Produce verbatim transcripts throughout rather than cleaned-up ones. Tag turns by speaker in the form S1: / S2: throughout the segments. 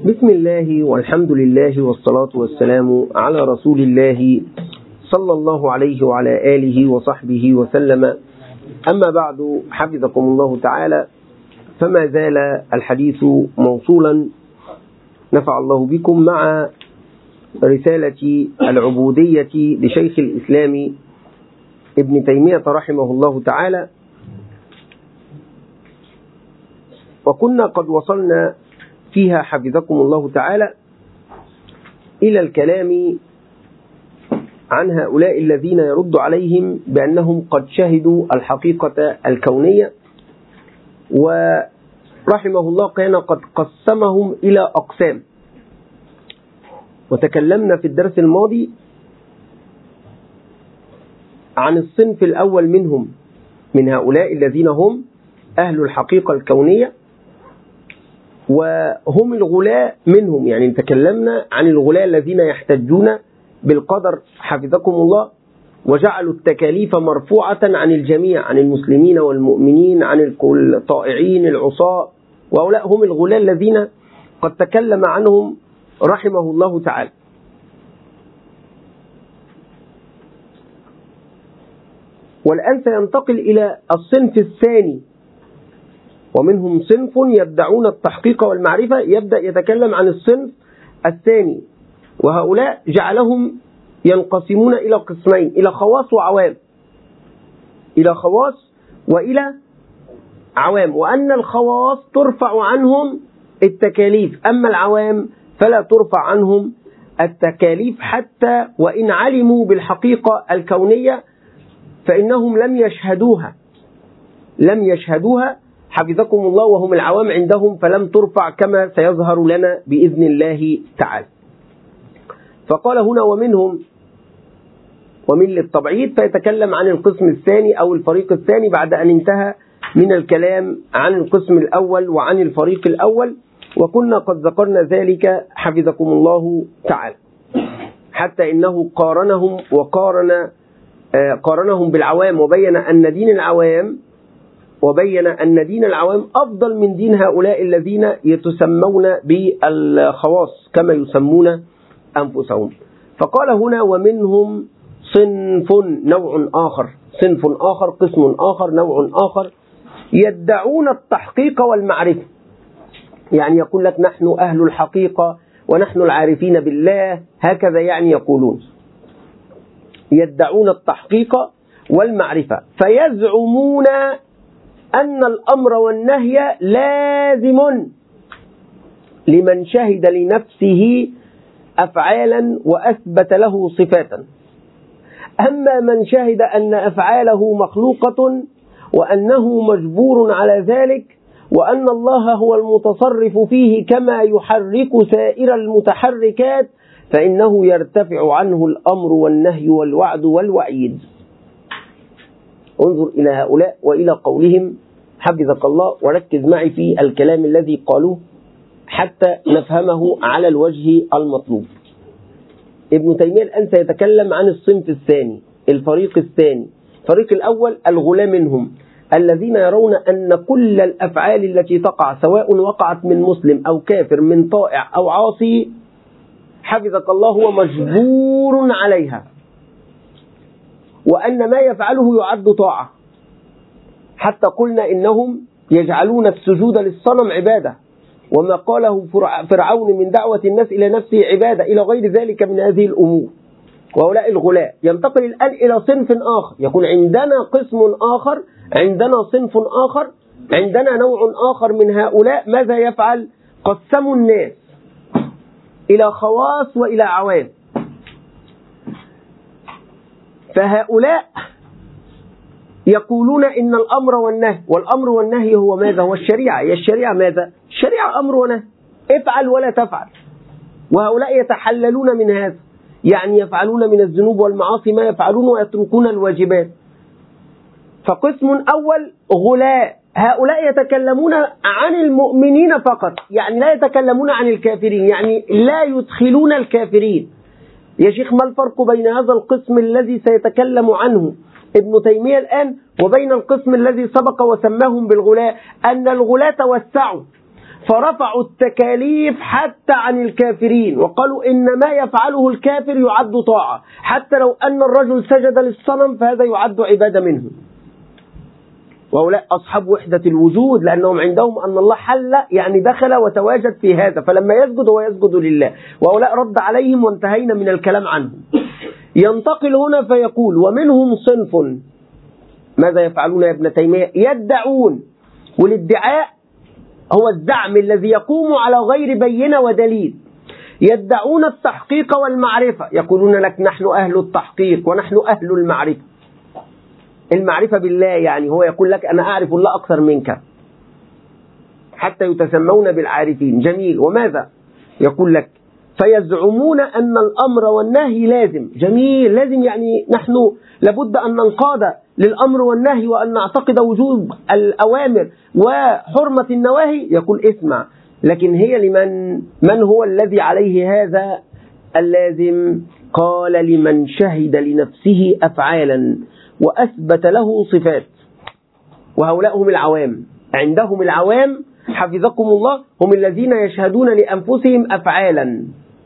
S1: بسم الله والحمد لله والصلاة والسلام على رسول الله صلى الله عليه وعلى آله وصحبه وسلم. أما بعد، حفظكم الله تعالى، فما زال الحديث موصولا نفع الله بكم مع رسالة العبودية لشيخ الإسلام ابن تيمية رحمه الله تعالى. وكنا قد وصلنا فيها حفظكم الله تعالى إلى الكلام عن هؤلاء الذين يرد عليهم بأنهم قد شهدوا الحقيقة الكونية، ورحمه الله كان قد قسمهم إلى أقسام. وتكلمنا في الدرس الماضي عن الصنف الأول منهم، من هؤلاء الذين هم أهل الحقيقة الكونية، وهم الغلاة منهم. يعني تكلمنا عن الغلاة الذين يحتجون بالقدر حفظكم الله، وجعلوا التكاليف مرفوعة عن الجميع، عن المسلمين والمؤمنين، عن الطائعين العصاة، وهؤلاء هم الغلاة الذين قد تكلم عنهم رحمه الله تعالى. والآن سينتقل إلى الصنف الثاني، ومنهم صنف يدعون التحقيق والمعرفة. يبدأ يتكلم عن الصنف الثاني، وهؤلاء جعلهم ينقسمون إلى قسمين: إلى خواص وعوام، إلى خواص وإلى عوام، وأن الخواص ترفع عنهم التكاليف، أما العوام فلا ترفع عنهم التكاليف، حتى وإن علموا بالحقيقة الكونية فإنهم لم يشهدوها لم يشهدوها حفظكم الله، وهم العوام عندهم، فلم ترفع كما سيظهر لنا بإذن الله تعالى. فقال هنا ومنهم، ومن للتبعيد، فيتكلم عن القسم الثاني أو الفريق الثاني بعد أن انتهى من الكلام عن القسم الأول وعن الفريق الأول. وكنا قد ذكرنا ذلك حفظكم الله تعالى، حتى إنه قارنهم وقارن آه قارنهم بالعوام، وبين أن دين العوام وبين أن دين العوام أفضل من دين هؤلاء الذين يتسمون بالخواص كما يسمون أنفسهم. فقال هنا ومنهم صنف، نوع آخر، صنف آخر، قسم آخر، نوع آخر، يدعون التحقيق والمعرفة. يعني يقول لك نحن أهل الحقيقة ونحن العارفين بالله، هكذا يعني يقولون، يدعون التحقيق والمعرفة، فيزعمون أن الأمر والنهي لازم لمن شهد لنفسه أفعالا وأثبت له صفاتا، أما من شهد أن أفعاله مخلوقة وأنه مجبور على ذلك، وأن الله هو المتصرف فيه كما يحرك سائر المتحركات، فإنه يرتفع عنه الأمر والنهي والوعد والوعيد. انظر إلى هؤلاء وإلى قولهم حفظك الله، وركز معي في الكلام الذي قالوه حتى نفهمه على الوجه المطلوب. ابن تيمية الآن سيتكلم عن الصنف الثاني، الفريق الثاني. الفريق الأول الغلاة منهم، الذين يرون أن كل الأفعال التي تقع، سواء وقعت من مسلم أو كافر، من طائع أو عاصي، حفظك الله، هو مجبور عليها، وأن ما يفعله يعد طاعة. حتى قلنا إنهم يجعلون السجود للصنم عبادة، وما قاله فرعون من دعوة الناس إلى نفسه عبادة، إلى غير ذلك من هذه الأمور. وهؤلاء الغلاة. ينتقل الآن إلى صنف آخر، يقول عندنا قسم آخر، عندنا صنف آخر، عندنا نوع آخر من هؤلاء. ماذا يفعل؟ قسموا الناس إلى خواص وإلى عوام. فهؤلاء يقولون إن الأمر والنهي، والأمر والنهي هو ماذا؟ هو الشريعة. هي الشريعة ماذا؟ الشريعة أمر ونهي، افعل ولا تفعل. وهؤلاء يتحللون من هذا، يعني يفعلون من الذنوب والمعاصي ما يفعلون ويتركون الواجبات. فقسم أول غلاة، هؤلاء يتكلمون عن المؤمنين فقط، يعني لا يتكلمون عن الكافرين، يعني لا يدخلون الكافرين. يا شيخ، ما الفرق بين هذا القسم الذي سيتكلم عنه ابن تيمية الآن وبين القسم الذي سبق وسماهم بالغلاة؟ أن الغلاة توسعوا، فرفعوا التكاليف حتى عن الكافرين، وقالوا إن ما يفعله الكافر يعد طاعة، حتى لو أن الرجل سجد للصنم فهذا يعد عبادة منه. وهؤلاء أصحاب وحدة الوجود، لأنهم عندهم أن الله حل يعني دخل وتواجد في هذا، فلما يسجد هو يسجد لله. وهؤلاء رد عليهم وانتهينا من الكلام عنهم. ينتقل هنا فيقول: ومنهم صنف. ماذا يفعلون يا ابن تيمية؟ يدعون، والادعاء هو الزعم الذي يقوم على غير بينة ودليل. يدعون التحقيق والمعرفة، يقولون لك نحن أهل التحقيق ونحن أهل المعرفة. المعرفة بالله يعني هو يقول لك أنا أعرف الله أكثر منك، حتى يتسمون بالعارفين. جميل. وماذا يقول لك؟ فيزعمون أن الأمر والنهي لازم. جميل. لازم يعني نحن لابد أن ننقاد للأمر والنهي وأن نعتقد وجوب الأوامر وحرمة النواهي. يقول اسمع، لكن هي لمن؟ من هو الذي عليه هذا اللازم؟ قال: لمن شهد لنفسه أفعالا وأثبت له صفات. وهؤلاء هم العوام. عندهم العوام حفظكم الله هم الذين يشهدون لأنفسهم أفعالا،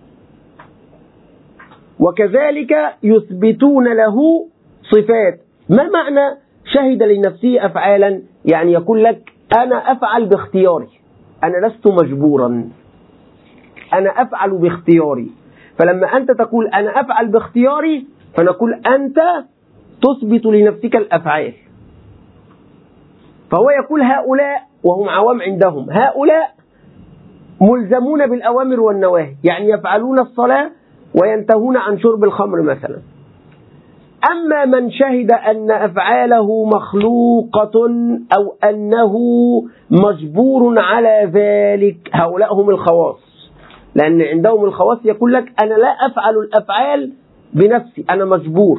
S1: وكذلك يثبتون له صفات. ما معنى شهد لنفسه أفعالا؟ يعني يقول لك أنا أفعل باختياري، أنا لست مجبورا، أنا أفعل باختياري. فلما أنت تقول أنا أفعل باختياري فنقول أنت تثبت لنفسك الأفعال. فهو يقول هؤلاء وهم عوام عندهم، هؤلاء ملزمون بالأوامر والنواهي، يعني يفعلون الصلاة وينتهون عن شرب الخمر مثلا. أما من شهد أن أفعاله مخلوقة أو أنه مجبور على ذلك، هؤلاء هم الخواص، لأن عندهم الخواص يقول لك أنا لا أفعل الأفعال بنفسي، أنا مجبور،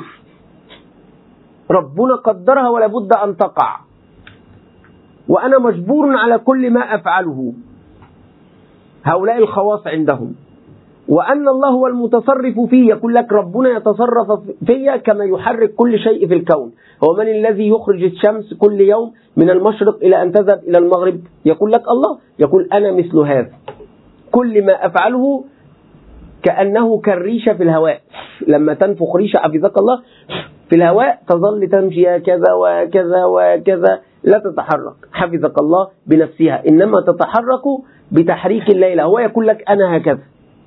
S1: ربنا قدرها ولا بد أن تقع، وأنا مجبور على كل ما أفعله. هؤلاء الخواص عندهم. وأن الله هو المتصرف فيه، يقول لك ربنا يتصرف فيه كما يحرك كل شيء في الكون. هو من الذي يخرج الشمس كل يوم من المشرق إلى أن تذهب إلى المغرب؟ يقول لك الله. يقول أنا مثل هذا، كل ما أفعله كأنه كالريشة في الهواء، لما تنفخ ريشة حفظك الله في الهواء تظل تمشي كذا وكذا وكذا، لا تتحرك حفظك الله بنفسها، إنما تتحرك بتحريك الليلة. هو يقول لك أنا هكذا،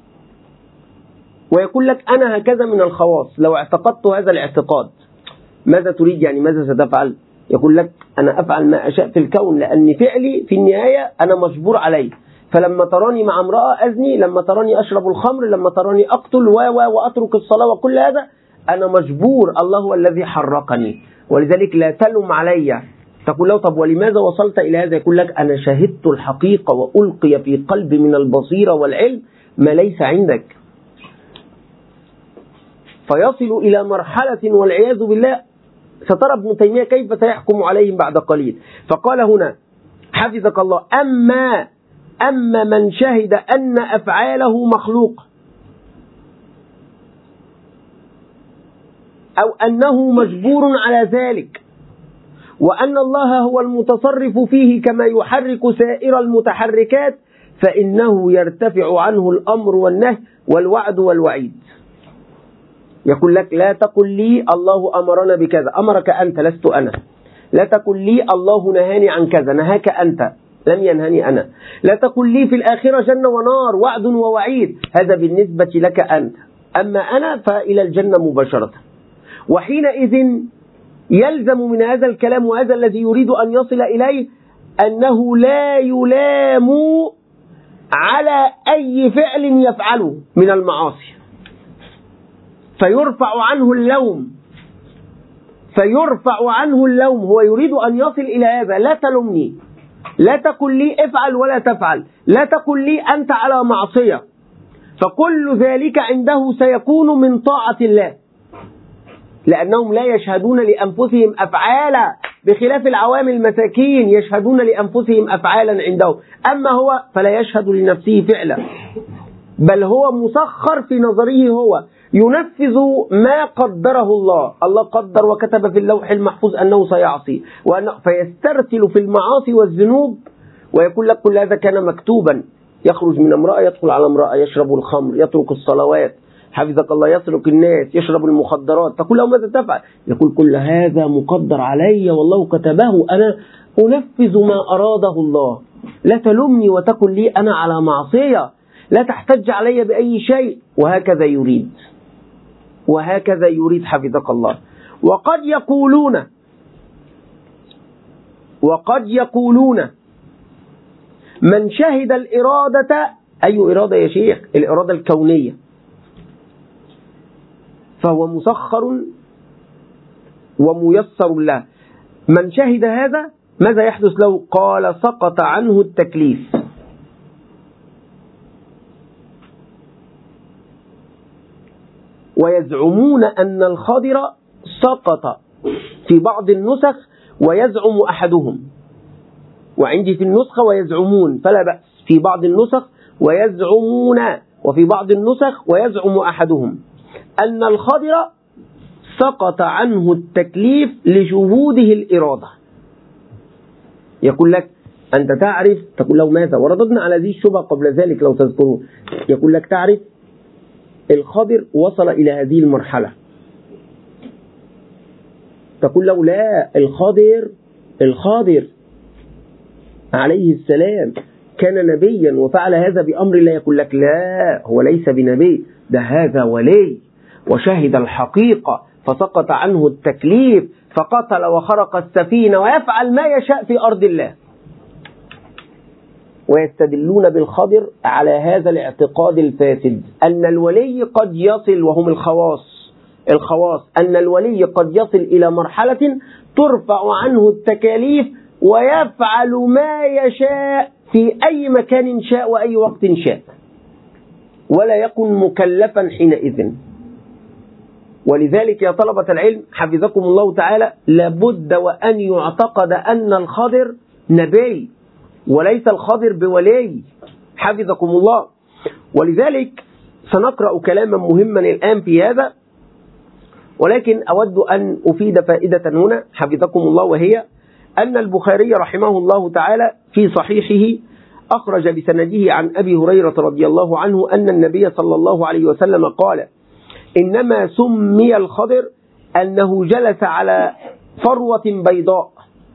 S1: ويقول لك أنا هكذا من الخواص. لو اعتقدت هذا الاعتقاد ماذا تريد؟ يعني ماذا ستفعل؟ يقول لك أنا أفعل ما أشاء في الكون، لأن فعلي في النهاية أنا مجبور عليه. فلما تراني مع امرأة أزني، لما تراني أشرب الخمر، لما تراني أقتل و وأترك الصلاة وكل هذا أنا مجبور، الله هو الذي حركني. ولذلك لا تلوم علي. تقول له طب ولماذا وصلت إلى هذا؟ يقول لك أنا شهدت الحقيقة وألقي في قلبي من البصيرة والعلم ما ليس عندك. فيصل إلى مرحلة والعياذ بالله سترى ابن تيمية كيف سيحكم عليهم بعد قليل. فقال هنا حفظك الله: أما أما من شهد أن أفعاله مخلوق أو أنه مجبور على ذلك، وأن الله هو المتصرف فيه كما يحرك سائر المتحركات، فإنه يرتفع عنه الأمر والنهي والوعد والوعيد. يقول لك لا تقل لي الله أمرنا بكذا، أمرك أنت لست أنا. لا تقل لي الله نهاني عن كذا، نهاك أنت لم ينهني أنا. لا تقل لي في الآخرة جنة ونار، وعد ووعيد، هذا بالنسبة لك أنت، أما أنا فإلى الجنة مباشرة. وحينئذ يلزم من هذا الكلام، وهذا الذي يريد أن يصل إليه، أنه لا يلام على أي فعل يفعله من المعاصي، فيرفع عنه اللوم، فيرفع عنه اللوم. هو يريد أن يصل إلى هذا. لا تلومني، لا تقل لي افعل ولا تفعل، لا تقل لي أنت على معصية، فكل ذلك عنده سيكون من طاعة الله، لأنهم لا يشهدون لأنفسهم أفعالا، بخلاف العوام المساكين يشهدون لأنفسهم أفعالا عندهم. أما هو فلا يشهد لنفسه فعلا، بل هو مسخر في نظره، هو ينفذ ما قدره الله. الله قدر وكتب في اللوح المحفوظ أنه سيعصي، وأنه فيسترسل في المعاصي والذنوب ويقول لك كل هذا كان مكتوبا، يخرج من امرأة يدخل على امرأة، يشرب الخمر، يترك الصلوات، حفظك الله، يسرق الناس، يشرب المخدرات، تقول له ماذا تفعل؟ يقول كل هذا مقدر علي والله كتبه، أنا أنفذ ما أراده الله، لا تلمني وتقل لي أنا على معصية، لا تحتج علي بأي شيء. وهكذا يريد، وهكذا يريد حفظك الله. وقد يقولون وقد يقولون من شهد الإرادة، أي إرادة يا شيخ؟ الإرادة الكونية، فهو مسخر وميسر له. من شهد هذا ماذا يحدث له؟ قال سقط عنه التكليف. ويزعمون أن الخضر سقط في بعض النسخ، ويزعم أحدهم، وعندي في النسخة ويزعمون فلا بأس، في بعض النسخ ويزعمون، وفي بعض النسخ ويزعم أحدهم أن الخضر سقط عنه التكليف لشهوده الإرادة. يقول لك أنت تعرف، تقول له ماذا؟ ورددنا على ذي الشبهة قبل ذلك لو تذكرون. يقول لك تعرف الخضر وصل إلى هذه المرحلة، تقول له لا، الخضر الخضر عليه السلام كان نبيا وفعل هذا بأمر الله. يقول لك لا، هو ليس بنبي، ده هذا ولي وشهد الحقيقة فسقط عنه التكليف فقتل وخرق السفينة ويفعل ما يشاء في أرض الله. ويستدلون بالخضر على هذا الاعتقاد الفاسد أن الولي قد يصل، وهم الخواص الخواص أن الولي قد يصل إلى مرحلة ترفع عنه التكاليف ويفعل ما يشاء في أي مكان شاء وأي وقت شاء، ولا يكن مكلفا حينئذ. ولذلك يا طلبة العلم حفظكم الله تعالى، لابد وأن يعتقد أن الخضر نبي وليس الخضر بولي، حفظكم الله. ولذلك سنقرأ كلاما مهما الآن في هذا، ولكن أود أن أفيد فائدة هنا حفظكم الله، وهي أن البخاري رحمه الله تعالى في صحيحه أخرج بسنده عن أبي هريرة رضي الله عنه أن النبي صلى الله عليه وسلم قال: إنما سمي الخضر أنه جلس على فروة بيضاء،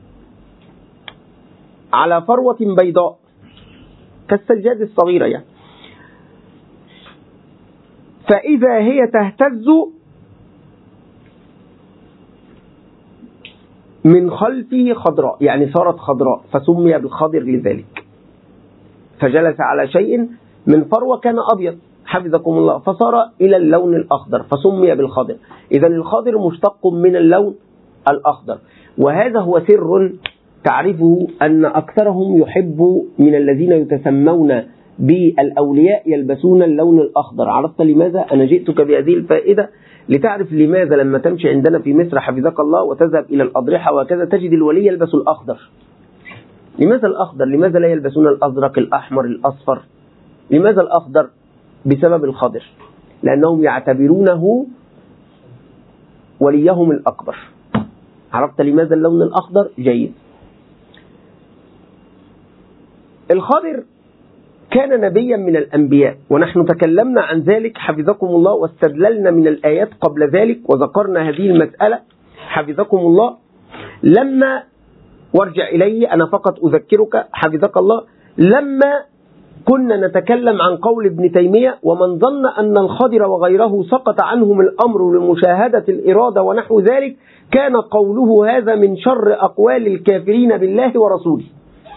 S1: على فروة بيضاء كالسجاد الصغيرة يعني، فإذا هي تهتز من خلفه خضراء، يعني صارت خضراء فسمي بالخضر لذلك. فجلس على شيء من فروة كان أبيض حفظكم الله فصار إلى اللون الأخضر فسمي بالخضر. إذن الخضر مشتق من اللون الأخضر، وهذا هو سر تعرفه أن أكثرهم يحب من الذين يتسمون بالأولياء يلبسون اللون الأخضر. عرفت لماذا؟ أنا جئتك بهذه الفائدة لتعرف لماذا لما تمشي عندنا في مصر حفظك الله وتذهب إلى الأضرحة وكذا تجد الولي يلبس الأخضر. لماذا الأخضر؟ لماذا لا يلبسون الأزرق الأحمر الأصفر؟ لماذا الأخضر؟ بسبب الخضر، لأنهم يعتبرونه وليهم الأكبر. عرفت لماذا اللون الأخضر؟ جيد. الخضر كان نبيا من الأنبياء، ونحن تكلمنا عن ذلك حفظكم الله واستدللنا من الآيات قبل ذلك وذكرنا هذه المسألة حفظكم الله. لما وارجع إليه أنا فقط أذكرك حفظك الله، لما كنا نتكلم عن قول ابن تيمية: ومن ظن أن الخضر وغيره سقط عنهم الأمر لمشاهدة الإرادة ونحو ذلك، كان قوله هذا من شر أقوال الكافرين بالله ورسوله.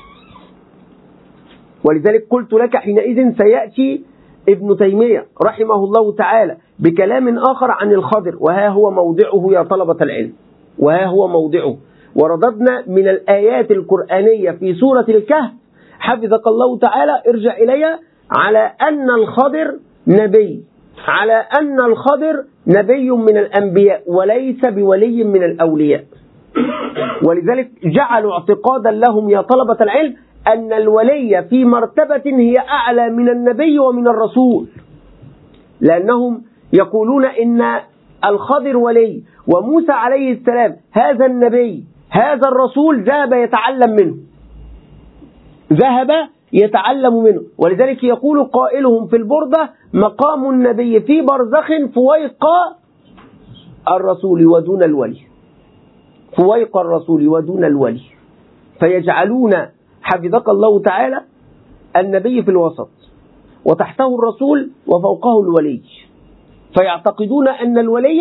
S1: ولذلك قلت لك حينئذ سيأتي ابن تيمية رحمه الله تعالى بكلام آخر عن الخضر، وها هو موضعه يا طلبة العلم، وها هو موضعه. ورددنا من الآيات القرآنية في سورة الكهف حفظك الله تعالى، ارجع إليها، على أن الخضر نبي، على أن الخضر نبي من الأنبياء وليس بولي من الأولياء. ولذلك جعلوا اعتقادا لهم يا طلبة العلم أن الولي في مرتبة هي أعلى من النبي ومن الرسول، لأنهم يقولون إن الخضر ولي وموسى عليه السلام هذا النبي هذا الرسول ذهب يتعلم منه. ذهب يتعلم منه. ولذلك يقول قائلهم في البردة: مقام النبي في برزخ فويق الرسول ودون الولي، فويق الرسول ودون الولي. فيجعلون حفظك الله تعالى النبي في الوسط، وتحته الرسول، وفوقه الولي، فيعتقدون أن الولي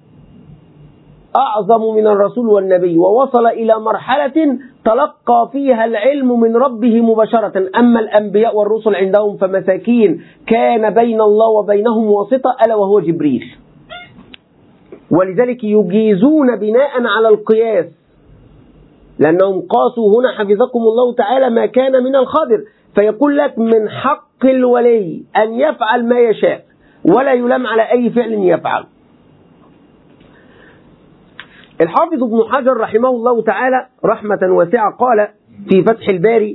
S1: أعظم من الرسول والنبي، ووصل إلى مرحلة تلقى فيها العلم من ربه مباشرة. أما الأنبياء والرسل عندهم فمساكين كان بين الله وبينهم واسطة، ألا وهو جبريل. ولذلك يجيزون بناء على القياس، لأنهم قاسوا هنا حفظكم الله تعالى ما كان من الخضر، فيقول لك من حق الولي أن يفعل ما يشاء ولا يلام على أي فعل يفعل. الحافظ ابن حجر رحمه الله تعالى رحمة واسعة قال في فتح الباري،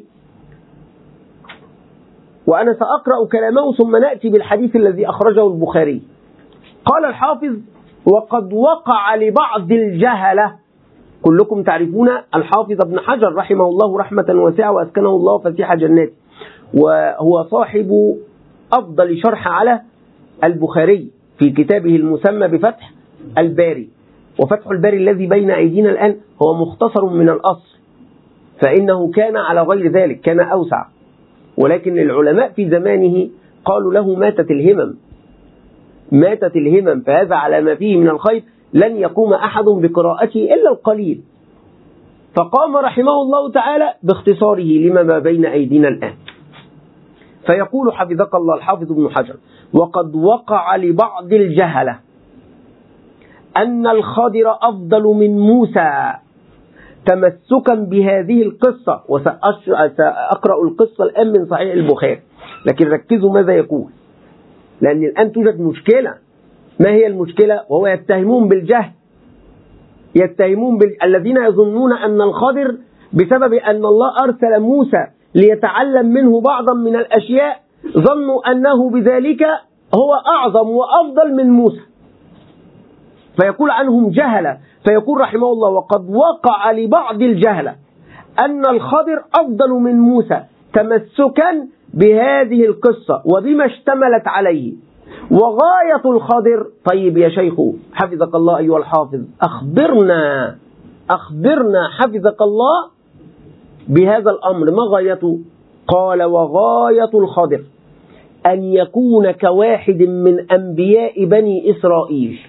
S1: وأنا سأقرأ كلامه ثم نأتي بالحديث الذي أخرجه البخاري. قال الحافظ: وقد وقع لبعض الجهلة، كلكم تعرفون الحافظ ابن حجر رحمه الله رحمة واسعة وأسكنه الله فسيح جناته، وهو صاحب أفضل شرح على البخاري في كتابه المسمى بفتح الباري. وفتح الباري الذي بين أيدينا الآن هو مختصر من الأصل، فإنه كان على غير ذلك، كان أوسع، ولكن العلماء في زمانه قالوا له ماتت الهمم، ماتت الهمم، فهذا على ما فيه من الخير لن يقوم أحد بقراءته إلا القليل، فقام رحمه الله تعالى باختصاره لما ما بين أيدينا الآن. فيقول حفظك الله الحافظ ابن حجر: وقد وقع لبعض الجهلة أن الخضر أفضل من موسى تمسكا بهذه القصة. وسأقرأ القصة الآن من صحيح البخاري، لكن ركزوا ماذا يقول، لأن الآن توجد مشكلة. ما هي المشكلة؟ وهو يتهمون بالجهل، يتهمون بال... الذين يظنون أن الخضر بسبب أن الله أرسل موسى ليتعلم منه بعضا من الأشياء ظنوا أنه بذلك هو أعظم وأفضل من موسى، فيقول عنهم جهلة. فيقول رحمه الله: وقد وقع لبعض الجهلة أن الخضر أفضل من موسى تمسكا بهذه القصة وبما اشتملت عليه. وغاية الخضر، طيب يا شيخ حفظك الله أيها الحافظ، أخبرنا أخبرنا حفظك الله بهذا الأمر، ما غايته؟ قال: وغاية الخضر أن يكون كواحد من أنبياء بني إسرائيل.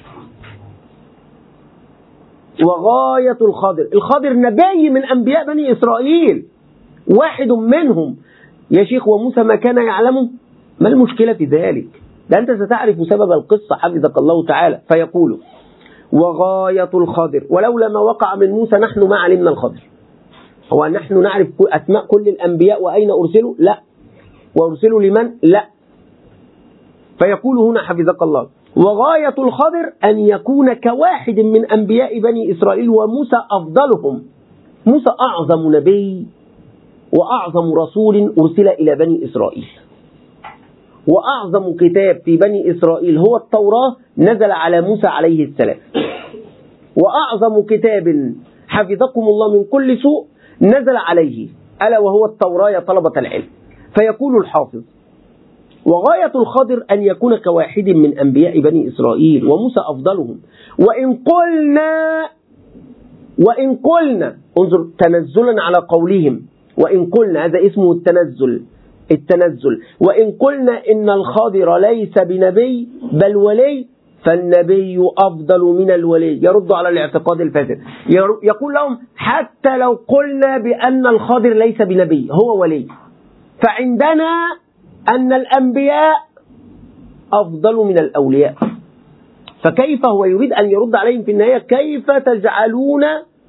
S1: وغاية الخضر، الخضر نبي من أنبياء بني إسرائيل، واحد منهم يا شيخ، وموسى ما كان يعلمه. ما المشكلة في ذلك؟ ده أنت ستعرف سبب القصة حفظك الله تعالى. فيقول: وغاية الخضر، ولولا ما وقع من موسى نحن ما علمنا الخضر. هو نحن نعرف أسماء كل الأنبياء وأين أرسلوا؟ لا. وأرسلوا لمن؟ لا. فيقول هنا حفظك الله: وغاية الخضر أن يكون كواحد من أنبياء بني إسرائيل وموسى أفضلهم. موسى أعظم نبي وأعظم رسول أرسل إلى بني إسرائيل، وأعظم كتاب في بني إسرائيل هو التوراة نزل على موسى عليه السلام، وأعظم كتاب حفظكم الله من كل سوء نزل عليه ألا وهو التوراة يا طلبة العلم. فيقول الحافظ: وغاية الخضر أن يكون كواحد من أنبياء بني إسرائيل وموسى أفضلهم. وإن قلنا وإن قلنا انظر تنزلا على قولهم، وإن قلنا هذا اسمه التنزل التنزل وإن قلنا إن الخضر ليس بنبي بل ولي فالنبي أفضل من الولي. يرد على الاعتقاد الفاسد، يقول لهم: حتى لو قلنا بأن الخضر ليس بنبي هو ولي، فعندنا أن الأنبياء أفضل من الأولياء. فكيف هو يريد أن يرد عليهم في النهاية: كيف تجعلون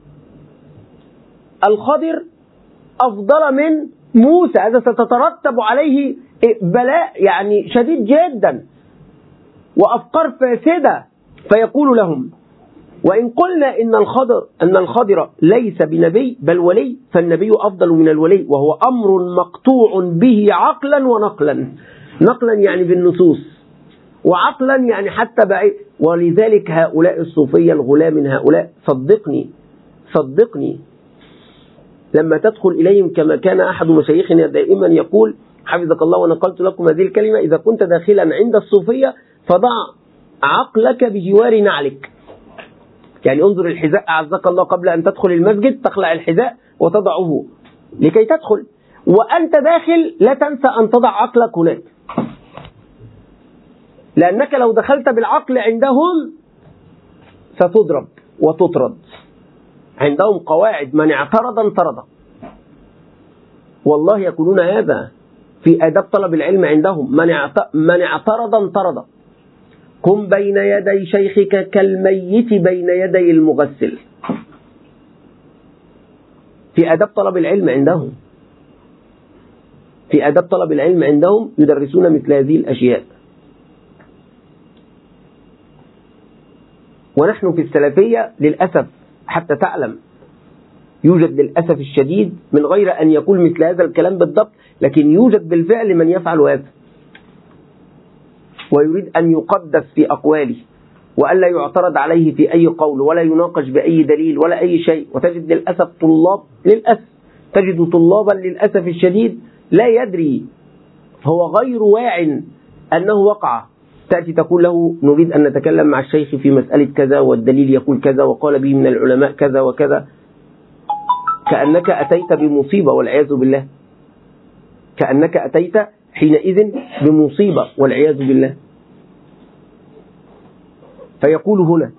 S1: الخضر أفضل من موسى؟ هذا ستترتب عليه بلاء يعني شديد جدا وأفكار فاسدة. فيقول لهم: وإن قلنا إن الخضر أن الخضر ليس بنبي بل ولي فالنبي أفضل من الولي، وهو أمر مقطوع به عقلا ونقلا. نقلا يعني بالنصوص، وعقلا يعني حتى بعيد. ولذلك هؤلاء الصوفية الغلاة من هؤلاء، صدقني صدقني لما تدخل إليهم كما كان أحد مشايخنا دائما يقول حفظك الله ونقلت لكم هذه الكلمة: إذا كنت داخلا عند الصوفية فضع عقلك بجوار نعلك. يعني انظر الحذاء أعزك الله، قبل أن تدخل المسجد تخلع الحذاء وتضعه لكي تدخل، وأنت داخل لا تنسى أن تضع عقلك هناك، لأنك لو دخلت بالعقل عندهم ستضرب وتطرد. عندهم قواعد: من اعترض انطرد. والله يقولون هذا في آداب طلب العلم عندهم: من اعترض انطرد. كن بين يدي شيخك كالميت بين يدي المغسل. في آداب طلب العلم عندهم في آداب طلب العلم عندهم يدرسون مثل هذه الأشياء. ونحن في السلفية للأسف، حتى تعلم، يوجد للأسف الشديد من غير أن يقول مثل هذا الكلام بالضبط، لكن يوجد بالفعل من يفعل هذا ويريد أن يقدس في أقواله وألا يعترض عليه في أي قول ولا يناقش بأي دليل ولا أي شيء. وتجد للأسف طلاب للأسف تجد طلابا للأسف الشديد لا يدري، هو غير واع أنه وقع. تأتي تقول له: نريد أن نتكلم مع الشيخ في مسألة كذا والدليل يقول كذا وقال به من العلماء كذا وكذا، كأنك أتيت بمصيبة والعياذ بالله. كأنك أتيت حينئذ بمصيبة والعياذ بالله. فيقول هنا: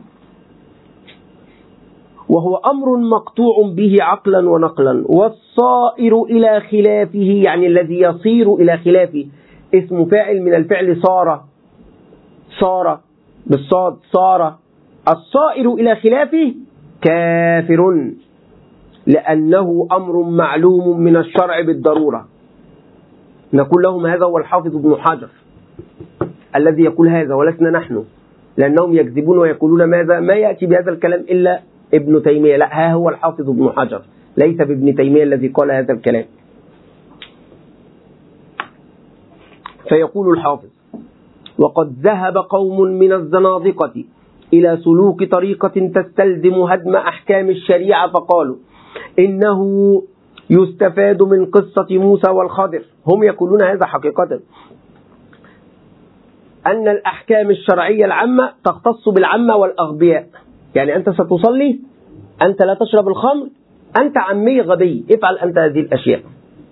S1: وهو أمر مقطوع به عقلا ونقلا، والصائر إلى خلافه، يعني الذي يصير إلى خلافه، اسم فاعل من الفعل صار، صار بالصاد صار. الصائر إلى خلافه كافر، لأنه أمر معلوم من الشرع بالضرورة. نقول لهم: هذا هو الحافظ ابن حجر الذي يقول هذا ولسنا نحن، لأنهم يكذبون ويقولون ماذا؟ ما يأتي بهذا الكلام إلا ابن تيمية. لا، ها هو الحافظ ابن حجر، ليس بابن تيمية الذي قال هذا الكلام. فيقول الحافظ: وقد ذهب قوم من الزنادقة إلى سلوك طريقة تستلزم هدم أحكام الشريعة، فقالوا إنه يستفاد من قصة موسى والخضر. هم يقولون هذا حقيقة، أن الأحكام الشرعية العامة تختص بالعامة والأغبياء. يعني أنت ستصلي، أنت لا تشرب الخمر، أنت عمي غبي، افعل أنت هذه الأشياء.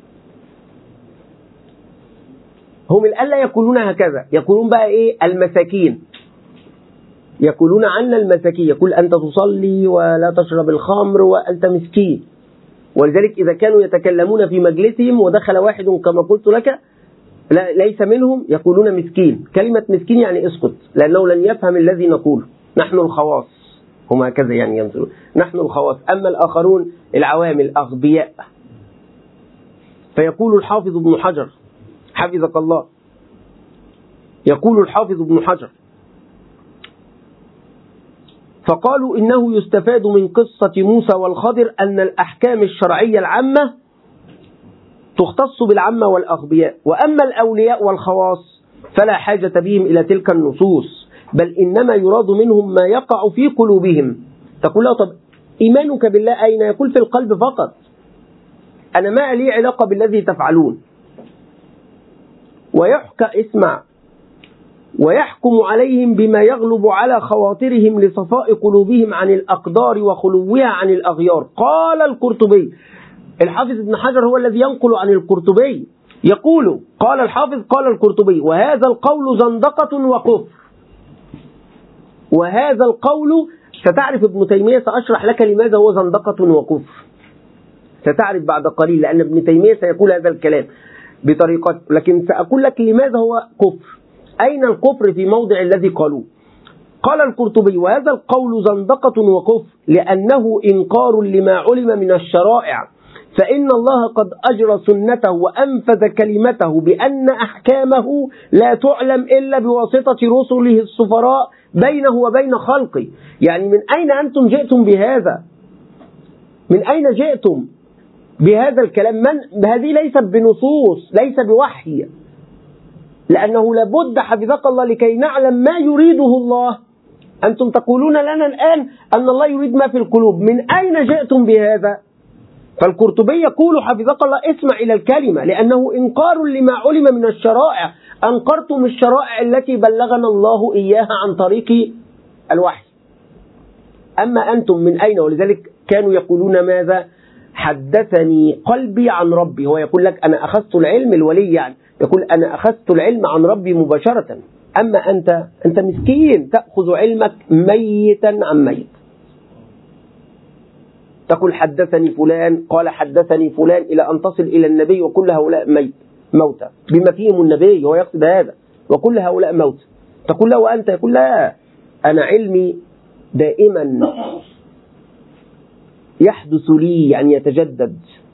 S1: هم الآن لا يقولون هكذا، يقولون بقى إيه؟ المساكين، يقولون عنا المساكين، يقول أنت تصلي ولا تشرب الخمر وأنت مسكين. ولذلك إذا كانوا يتكلمون في مجلسهم ودخل واحد كما قلت لك لا ليس منهم، يقولون مسكين. كلمة مسكين يعني اسكت، لأنه لن يفهم الذي نقول. نحن الخواص، هم هكذا يعني ينظرون، نحن الخواص، أما الآخرون العوام الأغبياء. فيقول الحافظ ابن حجر حفظك الله، يقول الحافظ ابن حجر: فقالوا إنه يستفاد من قصة موسى والخضر أن الأحكام الشرعية العامة تختص بالعامة والأغبياء، وأما الأولياء والخواص فلا حاجة بهم إلى تلك النصوص، بل إنما يراد منهم ما يقع في قلوبهم. تقول له: طب إيمانك بالله أين؟ يقول: في القلب فقط، أنا ما لي علاقة بالذي تفعلون. ويحكى اسمع ويحكم عليهم بما يغلب على خواطرهم لصفاء قلوبهم عن الأقدار وخلوها عن الأغيار. قال القرطبي، الحافظ ابن حجر هو الذي ينقل عن القرطبي، يقول: قال الحافظ قال القرطبي: وهذا القول زندقة وكفر. وهذا القول ستعرف ابن تيمية، سأشرح لك لماذا هو زندقة وكفر، ستعرف بعد قليل، لأن ابن تيمية سيقول هذا الكلام بطريقة، لكن سأقول لك لماذا هو كفر. أين الكفر في موضع الذي قالوه؟ قال القرطبي: وهذا القول زندقة وكفر لأنه إنكار لما علم من الشرائع، فإن الله قد أجرى سنته وأنفذ كلمته بأن أحكامه لا تعلم إلا بواسطة رسله السفراء بينه وبين خلقه. يعني من أين أنتم جئتم بهذا؟ من أين جئتم بهذا الكلام؟ من هذه ليست بنصوص، ليس بوحي، لأنه لابد حفظك الله لكي نعلم ما يريده الله. أنتم تقولون لنا الآن أن الله يريد ما في القلوب، من أين جئتم بهذا؟ فالقرطبي يقول حفظك الله اسمع إلى الكلمة، لأنه إنكار لما علم من الشرائع. أنكرتم الشرائع التي بلغنا الله إياها عن طريق الوحي، أما أنتم من أين؟ ولذلك كانوا يقولون ماذا؟ حدثني قلبي عن ربي. هو يقول لك أنا أخذت العلم، الولي يعني يقول أنا أخذت العلم عن ربي مباشرة، أما أنت أنت مسكين تأخذ علمك ميتا عن ميت. تقول حدثني فلان قال حدثني فلان إلى أن تصل إلى النبي وكل هؤلاء ميت موتى بما فيهم النبي، هو يقصد هذا، وكل هؤلاء موتى. تقول له وأنت؟ يقول لا، أنا علمي دائما يحدث لي، يعني يتجدد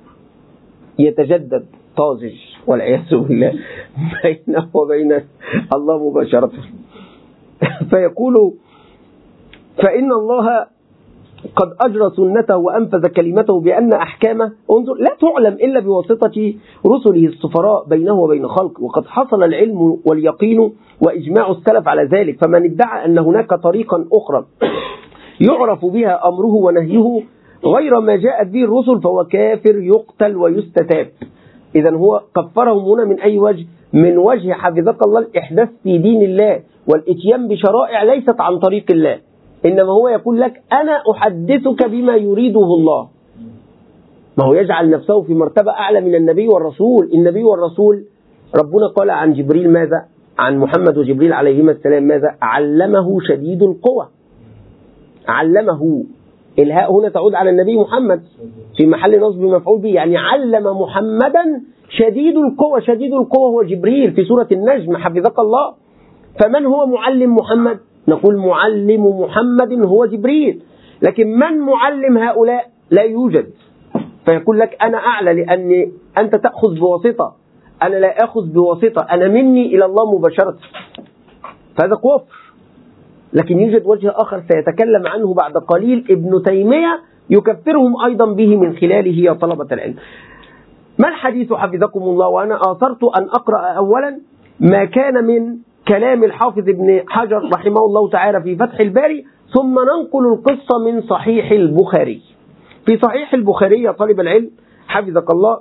S1: يتجدد طازج والعياذ بالله بينه وبين الله مباشرة. فيقول فإن الله قد أجرى سنته وأنفذ كلمته بأن أحكامه انظر لا تعلم إلا بواسطة رسله السفراء بينه وبين خلق، وقد حصل العلم واليقين وإجماع السلف على ذلك. فمن ادعى أن هناك طريقا أخرى يعرف بها أمره ونهيه غير ما جاءت به الرسل فهو كافر يقتل ويستتاب. إذن هو كفرهم هنا من أي وجه؟ من وجه حفظك الله الإحداث في دين الله والإتيان بشرائع ليست عن طريق الله، إنما هو يقول لك أنا أحدثك بما يريده الله. ما هو يجعل نفسه في مرتبة أعلى من النبي والرسول. النبي والرسول ربنا قال عن جبريل ماذا؟ عن محمد وجبريل عليهما السلام ماذا؟ علمه شديد القوى. علمه، الهاء هنا تعود على النبي محمد في محل نصب مفعول به، يعني علم محمدا شديد القوى. شديد القوى هو جبريل في سورة النجم حفظك الله. فمن هو معلم محمد؟ نقول معلم محمد هو جبريل، لكن من معلم هؤلاء؟ لا يوجد. فيقول لك أنا أعلى لأن أنت تأخذ بواسطة، أنا لا أخذ بواسطة، أنا مني إلى الله مباشرة. فهذا كفر. لكن يوجد وجه آخر سيتكلم عنه بعد قليل ابن تيمية يكفرهم أيضا به من خلاله يا طلبة العلم. ما الحديث حفظكم الله؟ وأنا آثرت أن أقرأ أولا ما كان من كلام الحافظ ابن حجر رحمه الله تعالى في فتح الباري، ثم ننقل القصة من صحيح البخاري. في صحيح البخاري يا طالب العلم حفظك الله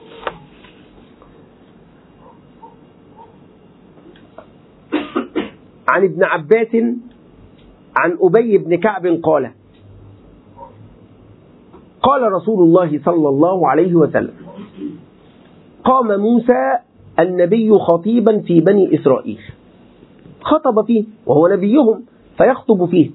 S1: عن ابن عباس عن أبي بن كعب قال قال رسول الله صلى الله عليه وسلم قام موسى النبي خطيبا في بني إسرائيل، خطب فيه وهو نبيهم فيخطب فيه،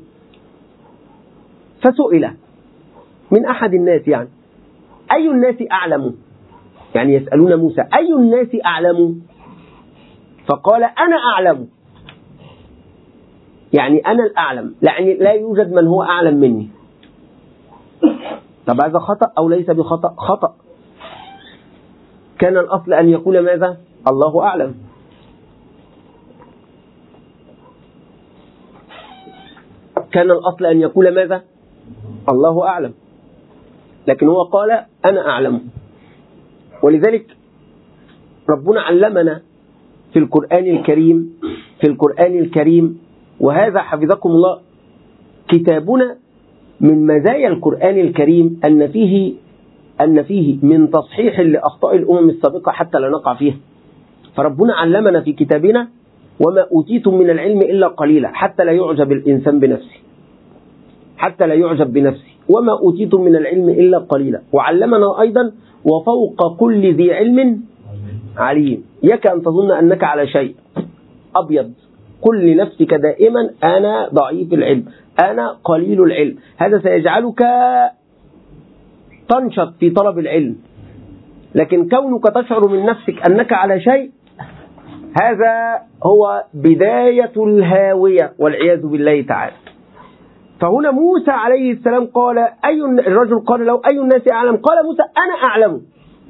S1: فسئل من أحد الناس يعني أي الناس أعلم، يعني يسألون موسى أي الناس أعلم، فقال أنا أعلم، يعني أنا الأعلم، يعني لا يوجد من هو أعلم مني. طب هذا خطأ أو ليس بخطأ؟ خطأ. كان الأصل أن يقول ماذا؟ الله أعلم. كان الأصل أن يقول ماذا؟ الله أعلم، لكن هو قال أنا أعلم. ولذلك ربنا علمنا في القرآن الكريم في القرآن الكريم وهذا حفظكم الله كتابنا من مزايا القرآن الكريم أن فيه أن فيه من تصحيح لأخطاء الأمم السابقة حتى لا نقع فيها. فربنا علمنا في كتابنا وما أوتيتم من العلم إلا قليلا، حتى لا يعجب الإنسان بنفسه حتى لا يعجب بنفسه وما أوتيتم من العلم إلا قليلا. وعلمنا أيضا وفوق كل ذي علم عليم. يك أن تظن أنك على شيء أبيض، قل لنفسك دائما أنا ضعيف العلم، أنا قليل العلم. هذا سيجعلك تنشط في طلب العلم، لكن كونك تشعر من نفسك أنك على شيء هذا هو بداية الهاوية والعياذ بالله تعالى. فهنا موسى عليه السلام قال أي الرجل قال له أي الناس أعلم؟ قال موسى أنا أعلم.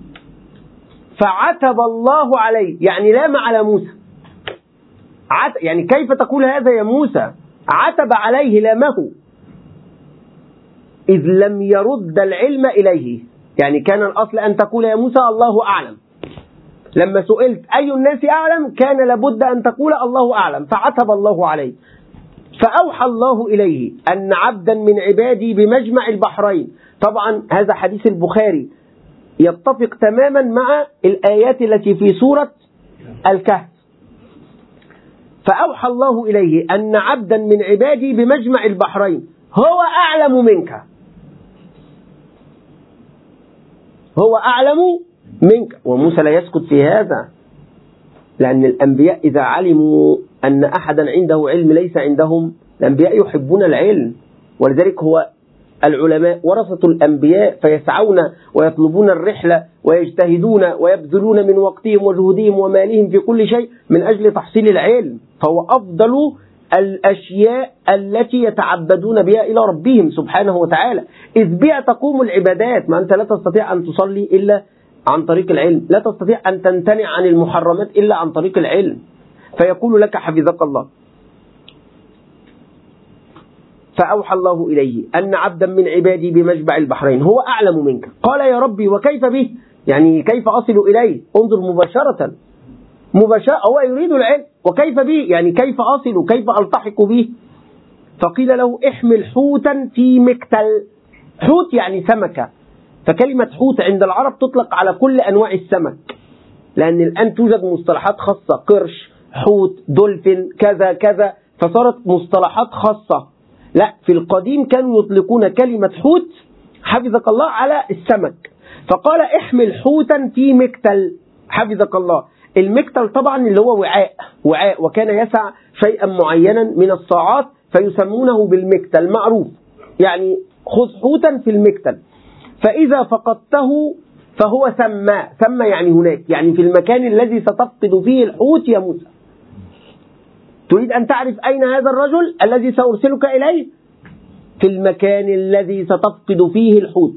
S1: فعتب الله عليه، يعني لام على موسى. عت... يعني كيف تقول هذا يا موسى؟ عتب عليه لامه إذ لم يرد العلم إليه. يعني كان الأصل أن تقول يا موسى الله أعلم. لما سئلت أي الناس أعلم كان لابد أن تقول الله أعلم، فعتب الله عليه. فأوحى الله إليه أن عبدا من عبادي بمجمع البحرين. طبعا هذا حديث البخاري يتفق تماما مع الآيات التي في سورة الكهف. فأوحى الله إليه أن عبدا من عبادي بمجمع البحرين هو أعلم منك، هو أعلم منك. وموسى لا يسكت في هذا، لأن الأنبياء إذا علموا أن أحدا عنده علم ليس عندهم، الأنبياء يحبون العلم، ولذلك هو العلماء ورثة الأنبياء، فيسعون ويطلبون الرحلة ويجتهدون ويبذلون من وقتهم وجهودهم ومالهم في كل شيء من أجل تحصيل العلم. فهو أفضل الأشياء التي يتعبدون بها إلى ربهم سبحانه وتعالى، إذ بها تقوم العبادات. ما أنت لا تستطيع أن تصلي إلا عن طريق العلم، لا تستطيع أن تمتنع عن المحرمات إلا عن طريق العلم. فيقول لك حفظك الله: فأوحى الله إليه أن عبدا من عبادي بمجمع البحرين هو أعلم منك. قال يا ربي وكيف به؟ يعني كيف أصل إليه؟ انظر مباشرة مباشرة، هو يريد العلم. وكيف به؟ يعني كيف أصل، كيف ألتحق به؟ فقيل له احمل حوتا في مكتل. حوت يعني سمكة، فكلمة حوت عند العرب تطلق على كل أنواع السمك، لأن الآن توجد مصطلحات خاصة، قرش، حوت، دولفين، كذا كذا، فصارت مصطلحات خاصة. لا، في القديم كانوا يطلقون كلمة حوت حفظك الله على السمك. فقال احمل حوتا في مكتل حفظك الله. المكتل طبعا اللي هو وعاء وعاء وكان يسع شيئا معينا من الصاعات فيسمونه بالمكتل، معروف. يعني خذ حوتا في المكتل، فإذا فقدته فهو سمى. سمى يعني هناك، يعني في المكان الذي ستفقد فيه الحوت يا موسى. تريد أن تعرف أين هذا الرجل الذي سأرسلك إليه؟ في المكان الذي ستفقد فيه الحوت.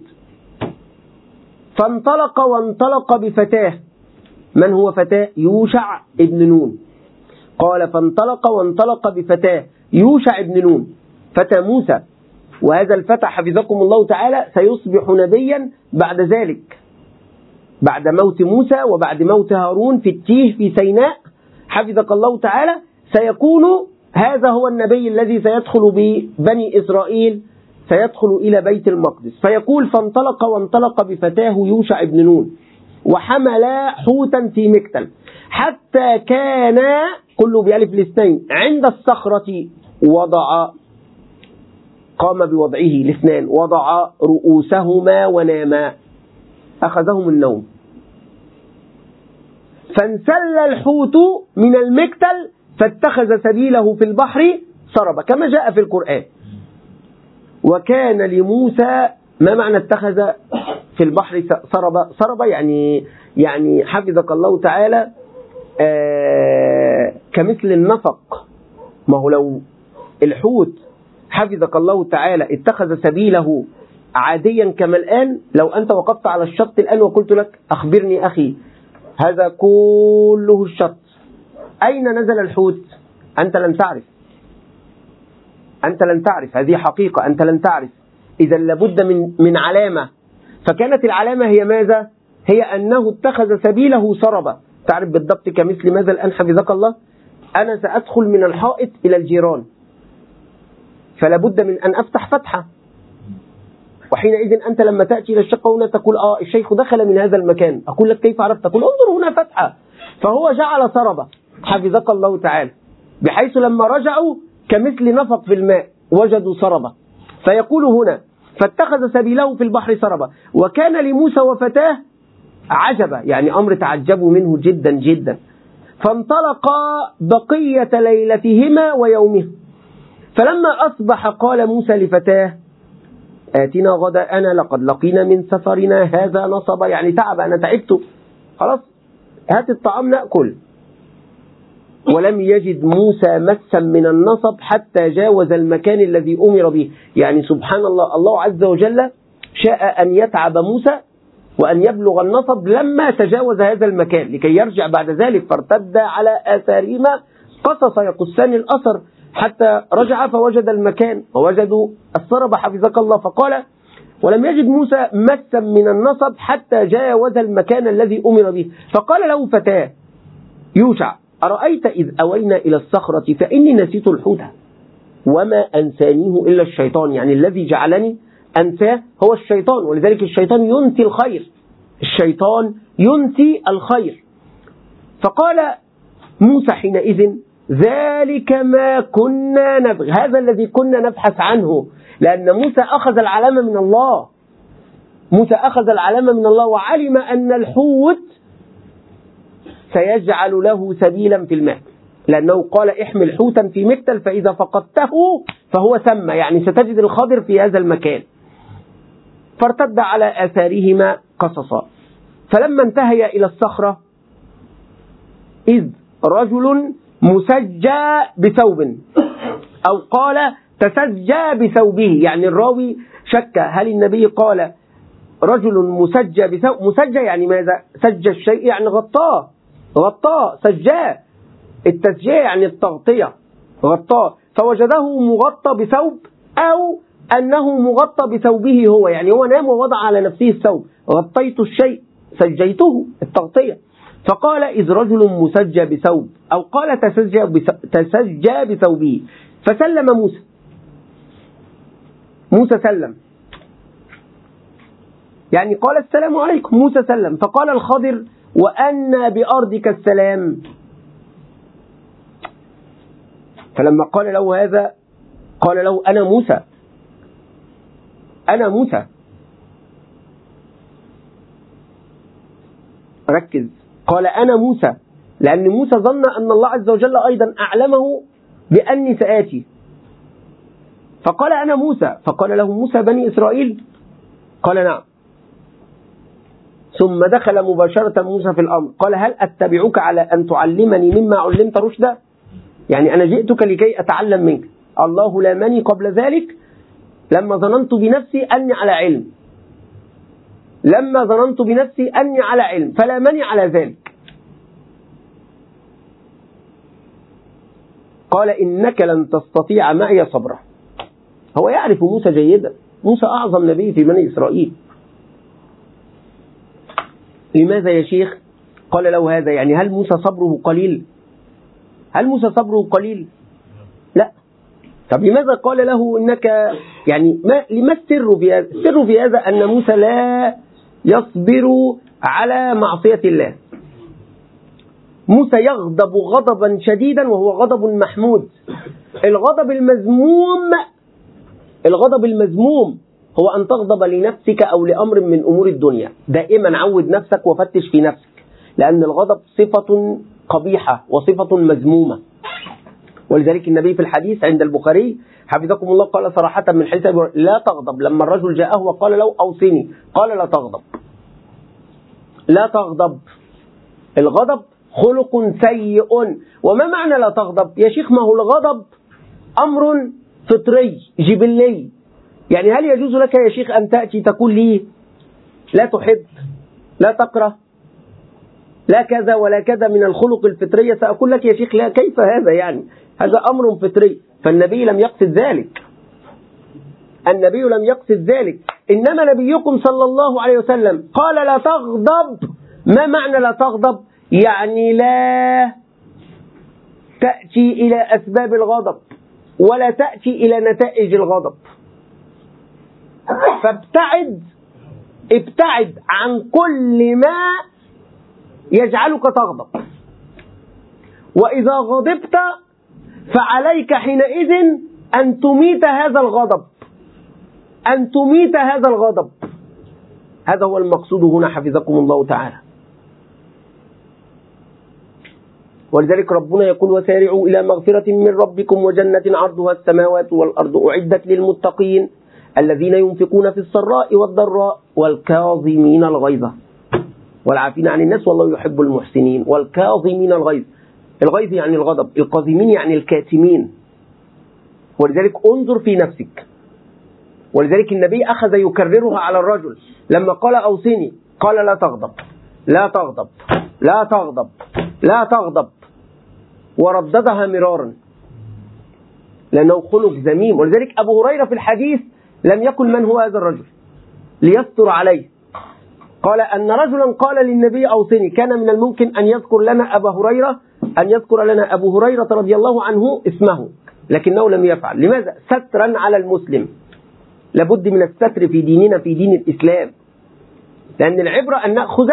S1: فانطلق وانطلق بفتاه. من هو فتاه؟ يوشع ابن نون. قال فانطلق وانطلق بفتاه يوشع ابن نون فتى موسى. وهذا الفتى حفظكم الله تعالى سيصبح نبيا بعد ذلك، بعد موت موسى وبعد موت هارون في التيه في سيناء. حفظك الله تعالى سيكون هذا هو النبي الذي سيدخل ببني إسرائيل، سيدخل إلى بيت المقدس. فيقول فانطلق وانطلق بفتاه يوشع ابن نون وحملا حوتا في مكتل حتى كان كله بألف الاثنين عند الصخرة وضع، قام بوضعه الاثنان، وضع رؤوسهما وناما، أخذهم النوم. فانسل الحوت من المكتل فاتخذ سبيله في البحر سربا كما جاء في القرآن. وكان لموسى، ما معنى اتخذ في البحر سربا؟ سربا يعني يعني حفظك الله تعالى آه كمثل النفق. ما هو لو الحوت حفظك الله تعالى اتخذ سبيله عاديا كما الآن، لو أنت وقفت على الشط الآن وقلت لك أخبرني أخي هذا كله الشط، أين نزل الحوت؟ أنت لن تعرف، أنت لن تعرف، هذه حقيقة، أنت لن تعرف. إذا لابد من من علامة. فكانت العلامة هي ماذا؟ هي أنه اتخذ سبيله سربا. تعرف بالضبط كمثل ماذا الآن حفظك الله؟ أنا سأدخل من الحائط إلى الجيران، فلابد من أن أفتح فتحة، وحينئذ أنت لما تأتي إلى الشقة هنا تقول آه الشيخ دخل من هذا المكان، أقول لك كيف عرفت؟ تقول انظر هنا فتحة. فهو جعل سربا حفظك الله تعالى، بحيث لما رجعوا كمثل نفق في الماء وجدوا سربا. فيقول هنا فاتخذ سبيله في البحر سربا وكان لموسى وفتاه عجبا، يعني أمر تعجبوا منه جدا جدا. فانطلقا بقية ليلتهما ويومه. فلما أصبح قال موسى لفتاه آتنا غداءنا لقد لقينا من سفرنا هذا نصبا، يعني تعب، أنا تعبت خلاص، هات الطعام نأكل. ولم يجد موسى مسا من النصب حتى جاوز المكان الذي أمر به. يعني سبحان الله، الله عز وجل شاء أن يتعب موسى وأن يبلغ النصب لما تجاوز هذا المكان لكي يرجع بعد ذلك. فارتد على آثارهما قصص يقصان الأثر حتى رجع فوجد المكان ووجدوا السرب حفظك الله. فقال ولم يجد موسى مسا من النصب حتى جاوز المكان الذي أمر به. فقال له فتاه يوشع أرأيت إذ أوينا إلى الصخرة فإني نسيت الحوت وما أنسانيه إلا الشيطان. يعني الذي جعلني أنساه هو الشيطان، ولذلك الشيطان ينسي الخير، الشيطان ينسي الخير. فقال موسى حينئذ ذلك ما كنا نبغي، هذا الذي كنا نبحث عنه، لأن موسى أخذ العلامة من الله. موسى أخذ العلامة من الله وعلم أن الحوت سيجعل له سبيلا في الماء، لأنه قال احمل حوتا في مكتل فإذا فقدته فهو سمى، يعني ستجد الخضر في هذا المكان. فارتد على آثارهما قصصا. فلما انتهي إلى الصخرة إذ رجل مسجى بثوب، أو قال تسجى بثوبه، يعني الراوي شك هل النبي قال رجل مسجى بثوب. مسجى يعني ماذا؟ سجى الشيء يعني غطاه، غطاه سجاه. التسجية يعني التغطية، غطاه. فوجده مغطى بثوب، أو أنه مغطى بثوبه هو، يعني هو نام ووضع على نفسه الثوب. غطيت الشيء سجيته، التغطية. فقال إذ رجل مسجى بثوب، أو قال تسجى تسجى بثوبه. فسلم موسى، موسى سلم، يعني قال السلام عليكم. موسى سلم. فقال الخضر وأن بأرضك السلام. فلما قال له هذا قال له أنا موسى، أنا موسى. ركز، قال أنا موسى، لأن موسى ظن أن الله عز وجل أيضا أعلمه بأني سآتي. فقال أنا موسى. فقال له موسى بني إسرائيل؟ قال نعم. ثم دخل مباشرة موسى في الأمر. قال هل أتبعك على أن تعلمني مما علمت رشدا؟ يعني أنا جئتك لكي أتعلم منك. الله لامني قبل ذلك لما ظننت بنفسي أني على علم، لما ظننت بنفسي أني على علم فلامني على ذلك. قال إنك لن تستطيع معي صبرا. هو يعرف موسى جيدا، موسى أعظم نبي في بني إسرائيل. لماذا يا شيخ قال له هذا؟ يعني هل موسى صبره قليل؟ هل موسى صبره قليل؟ لا. طب لماذا قال له إنك يعني ما لما السر في هذا؟ السر في هذا أن موسى لا يصبر على معصية الله. موسى يغضب غضبا شديدا وهو غضب محمود. الغضب المذموم، الغضب المذموم هو أن تغضب لنفسك أو لأمر من أمور الدنيا. دائما عود نفسك وفتش في نفسك، لأن الغضب صفة قبيحة وصفة مذمومة. ولذلك النبي في الحديث عند البخاري حفظكم الله قال صراحة من حديث لا تغضب. لما الرجل جاءه وقال له أوصني قال لا تغضب، لا تغضب. الغضب خلق سيء. وما معنى لا تغضب يا شيخ؟ ما هو الغضب أمر فطري جبلي. يعني هل يجوز لك يا شيخ أن تأتي تقول لي لا تحب، لا تكره، لا كذا ولا كذا من الخلق الفطرية؟ سأقول لك يا شيخ لا، كيف هذا؟ يعني هذا أمر فطري. فالنبي لم يقصد ذلك، النبي لم يقصد ذلك. إنما نبيكم صلى الله عليه وسلم قال لا تغضب. ما معنى لا تغضب؟ يعني لا تأتي إلى أسباب الغضب ولا تأتي إلى نتائج الغضب. فابتعد، ابتعد عن كل ما يجعلك تغضب. وإذا غضبت فعليك حينئذ أن تميت هذا الغضب، أن تميت هذا الغضب. هذا هو المقصود هنا حفظكم الله تعالى. ولذلك ربنا يقول وسارعوا إلى مغفرة من ربكم وجنة عرضها السماوات والأرض أعدت للمتقين الذين ينفقون في السراء والضراء والكاظمين الغيظ والعافين عن الناس والله يحب المحسنين. والكاظمين الغيظ، الغيظ يعني الغضب، الكاظمين يعني الكاتمين. ولذلك انظر في نفسك. ولذلك النبي أخذ يكررها على الرجل لما قال أوصني قال لا تغضب، لا تغضب، لا تغضب، لا تغضب، ورددها مرارا لأنه خلق ذميم. ولذلك أبو هريرة في الحديث لم يقل من هو هذا الرجل ليستر عليه. قال أن رجلا قال للنبي أوصني. كان من الممكن أن يذكر لنا أبا هريرة، أن يذكر لنا أبو هريرة رضي الله عنه اسمه، لكنه لم يفعل. لماذا؟ سترا على المسلم. لابد من الستر في ديننا، في دين الإسلام. لأن العبرة أن نأخذ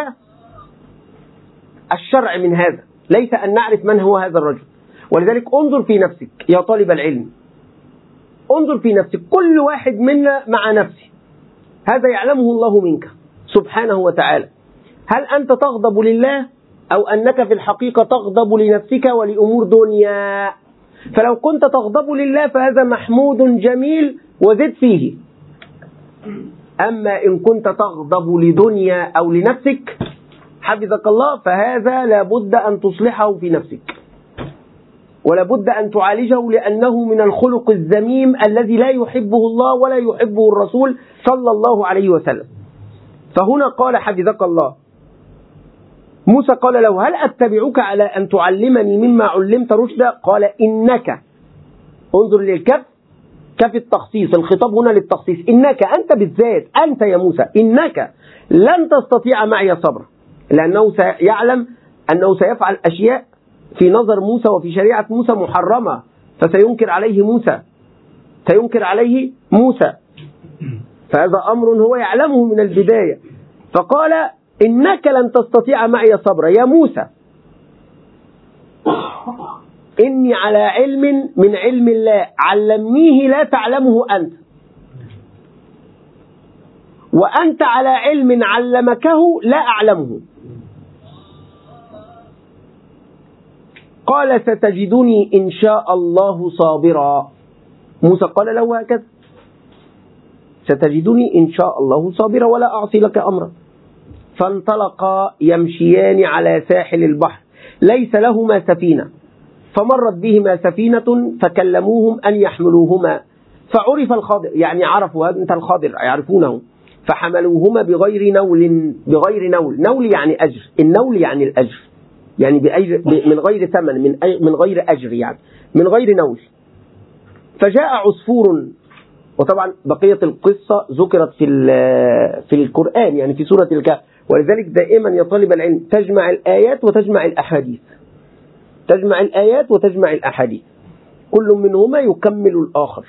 S1: الشرع من هذا، ليس أن نعرف من هو هذا الرجل. ولذلك انظر في نفسك يا طالب العلم، انظر في نفسك، كل واحد منا مع نفسه، هذا يعلمه الله منك سبحانه وتعالى. هل أنت تغضب لله أو أنك في الحقيقة تغضب لنفسك ولأمور دنيا؟ فلو كنت تغضب لله فهذا محمود جميل وزد فيه. أما إن كنت تغضب لدنيا أو لنفسك حفظك الله فهذا لابد أن تصلحه في نفسك، ولابد أن تعالجه، لأنه من الخلق الذميم الذي لا يحبه الله ولا يحبه الرسول صلى الله عليه وسلم. فهنا قال حفظك الله موسى قال له هل أتبعك على أن تعلمني مما علمت رشدا؟ قال إنك، انظر للكف، كف التخصيص، الخطاب هنا للتخصيص، إنك أنت بالذات، أنت يا موسى إنك لن تستطيع معي صبرا، لأنه سيعلم أنه سيفعل أشياء في نظر موسى وفي شريعة موسى محرمة، فسينكر عليه موسى سينكر عليه موسى فهذا أمر هو يعلمه من البداية. فقال إنك لن تستطيع معي صبرا يا موسى، إني على علم من علم الله علمنيه لا تعلمه أنت، وأنت على علم علمكه لا أعلمه. قال ستجدني إن شاء الله صابرا. موسى قال له هكذا ستجدني إن شاء الله صابرا ولا أعصي لك أمرا. فانطلقا يمشيان على ساحل البحر ليس لهما سفينة، فمرت بهما سفينة فكلموهم أن يحملوهما، فعرف الخاضر، يعني عرفوا هذا أنت الخاضر يعرفونه، فحملوهما بغير نول، بغير نول، نول يعني أجر، النول يعني الأجر، يعني بأجر من غير ثمن، من من غير أجر، يعني من غير نول. فجاء عصفور، وطبعا بقية القصة ذكرت في في القرآن يعني في سورة الكهف، ولذلك دائما يا طالب العلم تجمع الآيات وتجمع الأحاديث، تجمع الآيات وتجمع الأحاديث، كل منهما يكمل الآخر.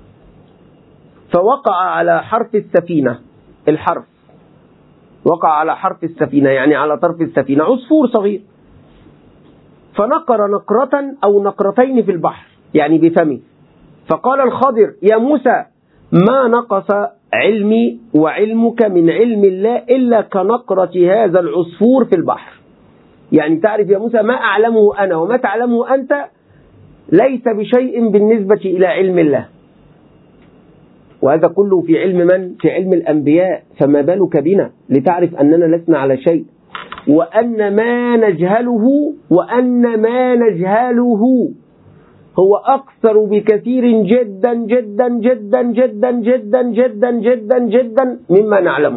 S1: فوقع على حرف السفينة، الحرف وقع على حرف السفينة يعني على طرف السفينة عصفور صغير، فنقر نقرة أو نقرتين في البحر يعني بفمه. فقال الخضر يا موسى ما نقص علمي وعلمك من علم الله إلا كنقرة هذا العصفور في البحر، يعني تعرف يا موسى ما أعلمه أنا وما تعلمه أنت ليس بشيء بالنسبة إلى علم الله، وهذا كله في علم من؟ في علم الأنبياء، فما بالك بنا لتعرف أننا لسنا على شيء، وأن ما نجهله وأن ما نجهله هو أكثر بكثير جدا جدا جدا جدا جدا جدا جدا جدا مما نعلمه،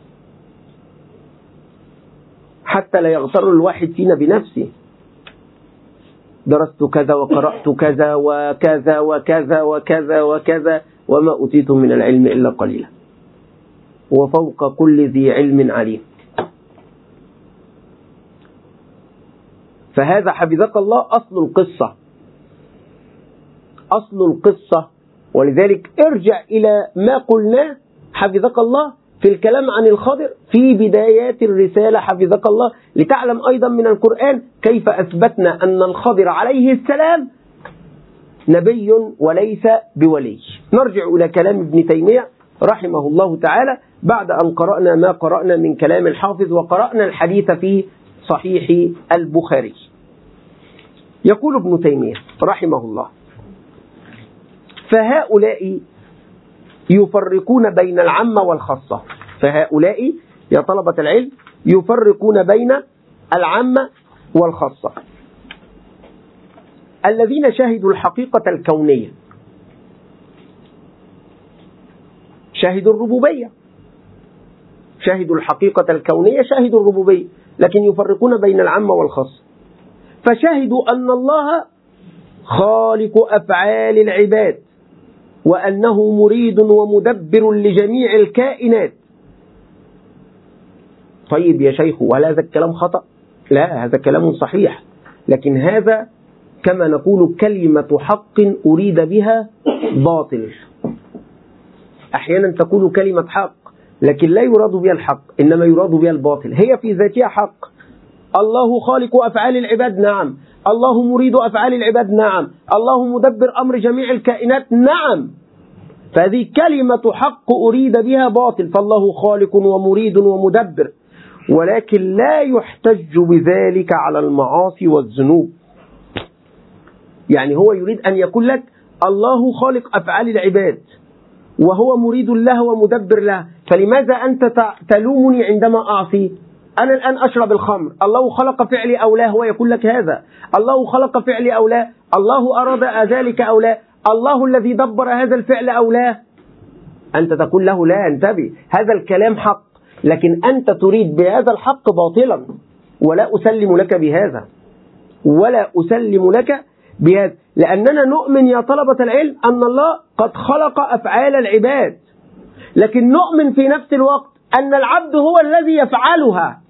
S1: حتى لا يغتر الواحد فينا بنفسه، درست كذا وقرأت كذا وكذا وكذا وكذا وكذا وما أوتيتم من العلم إلا قليلا وفوق كل ذي علم عليم. فهذا حفظك الله أصل القصة، أصل القصة. ولذلك ارجع إلى ما قلناه حفظك الله في الكلام عن الخضر في بدايات الرسالة حفظك الله، لتعلم أيضا من القرآن كيف أثبتنا أن الخضر عليه السلام نبي وليس بولي. نرجع إلى كلام ابن تيمية رحمه الله تعالى بعد أن قرأنا ما قرأنا من كلام الحافظ وقرأنا الحديث في صحيح البخاري. يقول ابن تيمية رحمه الله فهؤلاء يفرقون بين العامة والخاصة، فهؤلاء يا طلبة العلم يفرقون بين العامة والخاصة الذين شهدوا الحقيقة الكونية، شهدوا الربوبية، شهدوا الحقيقة الكونية، شهدوا الربوبية، لكن يفرقون بين العامة والخاصة. فشهدوا أن الله خالق أفعال العباد وأنه مريد ومدبر لجميع الكائنات. طيب يا شيخ وهل هذا الكلام خطأ؟ لا، هذا كلام صحيح، لكن هذا كما نقول كلمة حق أريد بها باطل. أحيانا تكون كلمة حق لكن لا يراد بها الحق، إنما يراد بها الباطل. هي في ذاتها حق، الله خالق أفعال العباد، نعم. الله مريد أفعال العباد، نعم. الله مدبر أمر جميع الكائنات، نعم. فهذه كلمة حق أريد بها باطل، فالله خالق ومريد ومدبر، ولكن لا يحتج بذلك على المعاصي والذنوب. يعني هو يريد أن يقول لك الله خالق أفعال العباد وهو مريد له ومدبر له، فلماذا أنت تلومني عندما أعصي؟ أنا الآن أشرب الخمر، الله خلق فعلي أو لا؟ هو يقول لك هذا، الله خلق فعلي أو لا؟ الله أراد ذلك أو لا؟ الله الذي دبر هذا الفعل أو لا؟ أنت تقول له لا، انتبه، هذا الكلام حق، لكن أنت تريد بهذا الحق باطلا، ولا أسلم لك بهذا، ولا أسلم لك بهذا، لأننا نؤمن يا طلبة العلم أن الله قد خلق أفعال العباد، لكن نؤمن في نفس الوقت أن العبد هو الذي يفعلها.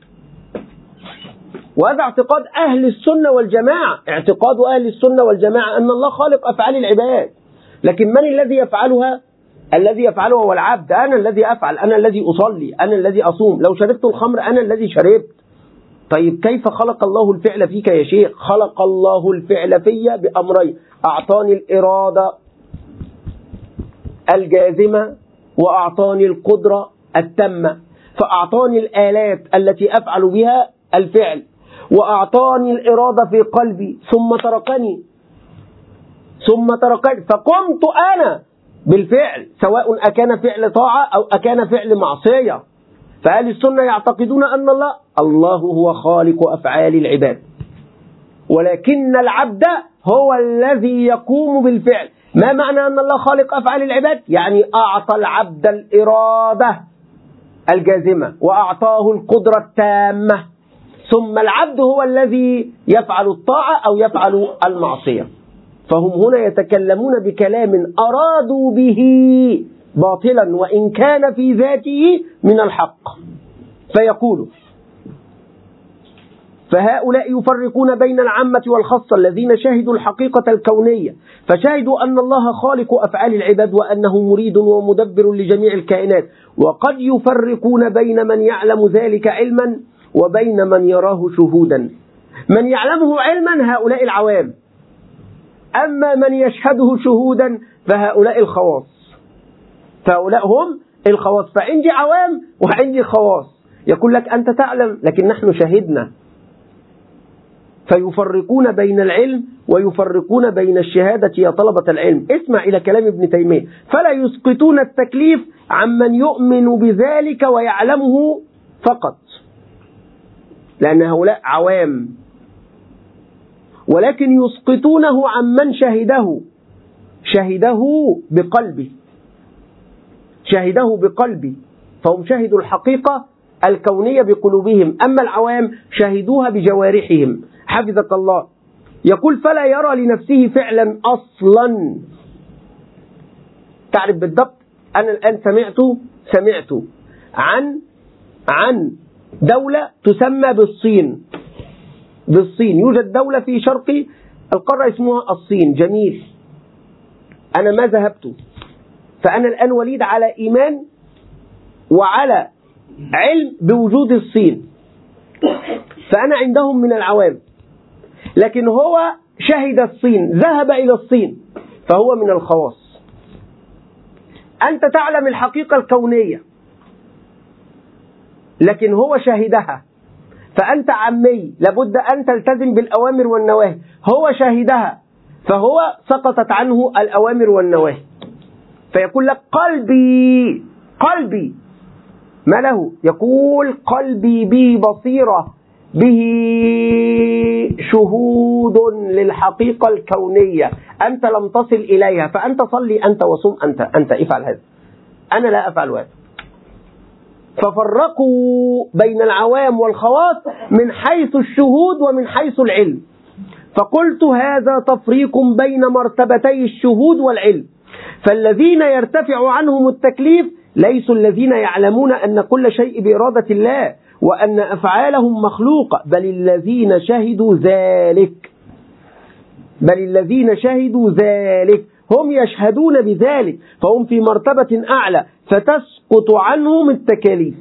S1: وهذا اعتقاد أهل السنة والجماعة، اعتقاد أهل السنة والجماعة أن الله خالق أفعال العباد، لكن من الذي يفعلها؟ الذي يفعلها هو العبد. أنا الذي أفعل، أنا الذي أصلي، أنا الذي أصوم، لو شربت الخمر أنا الذي شربت. طيب كيف خلق الله الفعل فيك يا شيخ؟ خلق الله الفعل في بأمرين، أعطاني الإرادة الجازمة وأعطاني القدرة التامة، فأعطاني الآلات التي أفعل بها الفعل، وأعطاني الإرادة في قلبي، ثم تركني ثم تركني فقمت أنا بالفعل، سواء أكان فعل طاعة أو أكان فعل معصية. فأهل السنة يعتقدون أن الله الله هو خالق أفعال العباد، ولكن العبد هو الذي يقوم بالفعل. ما معنى أن الله خالق أفعال العباد؟ يعني أعطى العبد الإرادة الجازمة وأعطاه القدرة التامة، ثم العبد هو الذي يفعل الطاعة أو يفعل المعصية. فهم هنا يتكلمون بكلام أرادوا به باطلا وإن كان في ذاته من الحق. فيقول فهؤلاء يفرقون بين العامة والخاصة الذين شهدوا الحقيقة الكونية، فشهدوا أن الله خالق أفعال العباد وأنه مريد ومدبر لجميع الكائنات، وقد يفرقون بين من يعلم ذلك علما وبين من يراه شهودا. من يعلمه علما هؤلاء العوام، أما من يشهده شهودا فهؤلاء الخواص، فهؤلاء هم الخواص. فعندي عوام وعندي خواص، يقول لك أنت تعلم لكن نحن شهدنا. فيفرقون بين العلم ويفرقون بين الشهادة يا طلبة العلم. اسمع إلى كلام ابن تيمية: فلا يسقطون التكليف عمن يؤمن بذلك ويعلمه فقط، لأن هؤلاء عوام، ولكن يسقطونه عمن شهده شهده بقلبه شهده بقلبه فهم شهدوا الحقيقة الكونية بقلوبهم، أما العوام شهدوها بجوارحهم. حفظك الله. يقول: فلا يرى لنفسه فعلا أصلا. تعرف بالضبط، أنا الآن سمعت سمعت عن عن دولة تسمى بالصين. بالصين يوجد دولة في شرق القارة اسمها الصين. جميل، أنا ما ذهبت، فأنا الآن وليد على إيمان وعلى علم بوجود الصين، فأنا عندهم من العوام، لكن هو شهد الصين، ذهب إلى الصين، فهو من الخواص. أنت تعلم الحقيقة الكونية لكن هو شهدها، فأنت عمي، لابد أن تلتزم بالأوامر والنواهي. هو شهدها فهو سقطت عنه الأوامر والنواهي، فيقول لك: قلبي قلبي ما له؟ يقول: قلبي به بصيرة، به شهود للحقيقة الكونية، أنت لم تصل إليها، فأنت صلي أنت وصم أنت، أنت افعل هذا، أنا لا أفعل هذا. ففرقوا بين العوام والخواص من حيث الشهود ومن حيث العلم. فقلت: هذا تفريق بين مرتبتي الشهود والعلم، فالذين يرتفع عنهم التكليف ليسوا الذين يعلمون أن كل شيء بإرادة الله وأن أفعالهم مخلوقة، بل الذين شهدوا ذلك. بل الذين شهدوا ذلك هم يشهدون بذلك، فهم في مرتبة أعلى فتسقط عنهم التكاليف.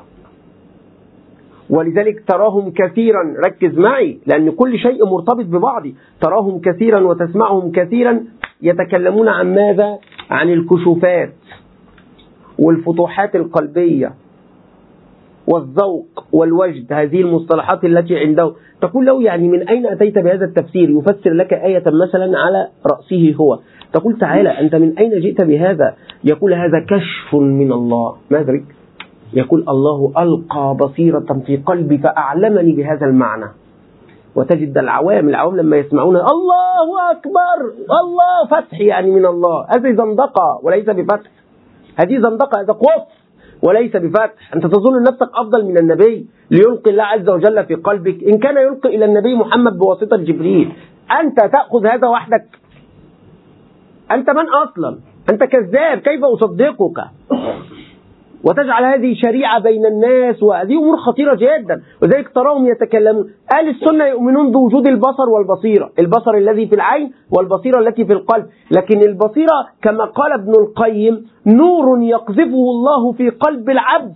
S1: ولذلك تراهم كثيرا، ركز معي لأن كل شيء مرتبط ببعضه، تراهم كثيرا وتسمعهم كثيرا يتكلمون عن ماذا؟ عن الكشوفات والفتوحات القلبية والذوق والوجد، هذه المصطلحات التي عنده. تقول له يعني من أين أتيت بهذا التفسير؟ يفسر لك آية مثلا على رأسه هو، تقول تعالى أنت من أين جئت بهذا؟ يقول هذا كشف من الله. ما أدرك؟ يقول الله ألقى بصيرة في قلبي فأعلمني بهذا المعنى. وتجد العوام العوام لما يسمعون الله أكبر الله فتح يعني من الله، هذه زندقة وليس بفتح، هذه زندقة، هذا قف وليس بفتح. أنت تظن نفسك أفضل من النبي ليلقي الله عز وجل في قلبك؟ إن كان يلقي إلى النبي محمد بواسطة جبريل، أنت تأخذ هذا وحدك؟ أنت من أصلا؟ أنت كذاب، كيف أصدقك؟ وتجعل هذه شريعة بين الناس، وهذه أمور خطيرة جدا. وذلك تراهم يتكلمون. أهل السنة يؤمنون بوجود البصر والبصيرة، البصر الذي في العين والبصيرة التي في القلب، لكن البصيرة كما قال ابن القيم نور يقذفه الله في قلب العبد.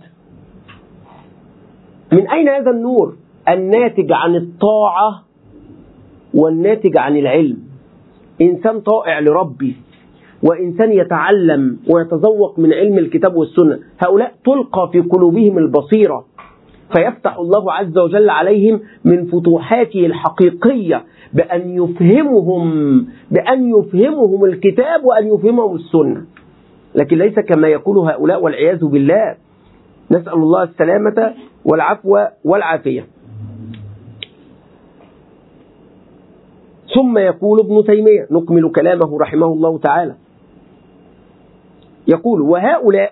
S1: من أين هذا النور؟ الناتج عن الطاعة والناتج عن العلم. إنسان طائع لربي وإنسان يتعلم ويتذوق من علم الكتاب والسنة، هؤلاء تلقى في قلوبهم البصيرة، فيفتح الله عز وجل عليهم من فتوحاته الحقيقية بأن يفهمهم بأن يفهمهم الكتاب وأن يفهمهم السنة، لكن ليس كما يقول هؤلاء والعياذ بالله. نسأل الله السلامة والعفو والعافية. ثم يقول ابن تيمية، نكمل كلامه رحمه الله تعالى، يقول وهؤلاء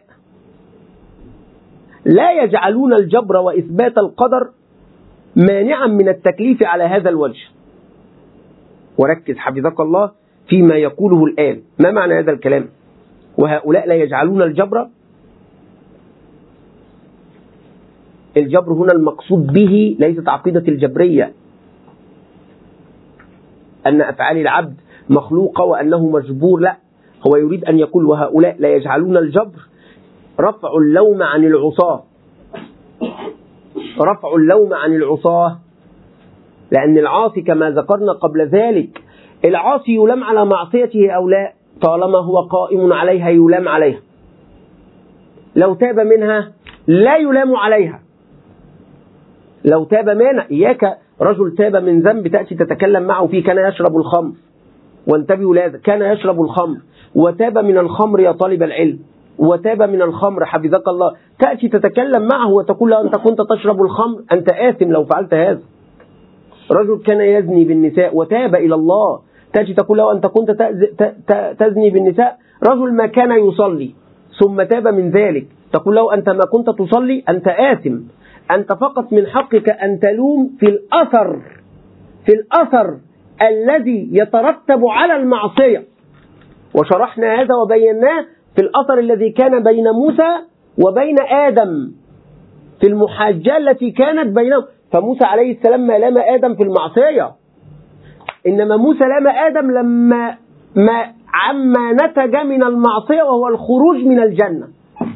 S1: لا يجعلون الجبر وإثبات القدر مانعا من التكليف على هذا الوجه. وركز حفظك الله فيما يقوله الآن. ما معنى هذا الكلام؟ وهؤلاء لا يجعلون الجبر، الجبر هنا المقصود به ليست عقيدة الجبرية أن أفعال العبد مخلوقة وأنه مجبور، لا، هو يريد أن يقول وهؤلاء لا يجعلون الجبر رفع اللوم عن العصاة، رفع اللوم عن العصاة، لأن العاصي كما ذكرنا قبل ذلك العاصي يلام على معصيته أو لا، طالما هو قائم عليها يلام عليها، لو تاب منها لا يلام عليها، لو تاب منها. إياك رجل تاب من ذنب تأتي تتكلم معه فيه، كان يشرب الخمر، وانتبهوا لهذا، كان يشرب الخمر وتاب من الخمر يا طالب العلم، وتاب من الخمر حفظك الله، تأتي تتكلم معه وتقول له أنت كنت تشرب الخمر، أنت آثم لو فعلت هذا. رجل كان يزني بالنساء وتاب إلى الله، تأتي تقول له أنت كنت تزني بالنساء. رجل ما كان يصلي ثم تاب من ذلك، تقول له أنت ما كنت تصلي، أنت آثم، أنت فقط من حقك أن تلوم في الأثر في الأثر الذي يترتب على المعصية. وشرحنا هذا وبيناه في الأثر الذي كان بين موسى وبين آدم في المحاجة التي كانت بينهم، فموسى عليه السلام ما لام آدم في المعصية، إنما موسى لام آدم لما ما عما نتج من المعصية وهو الخروج من الجنة.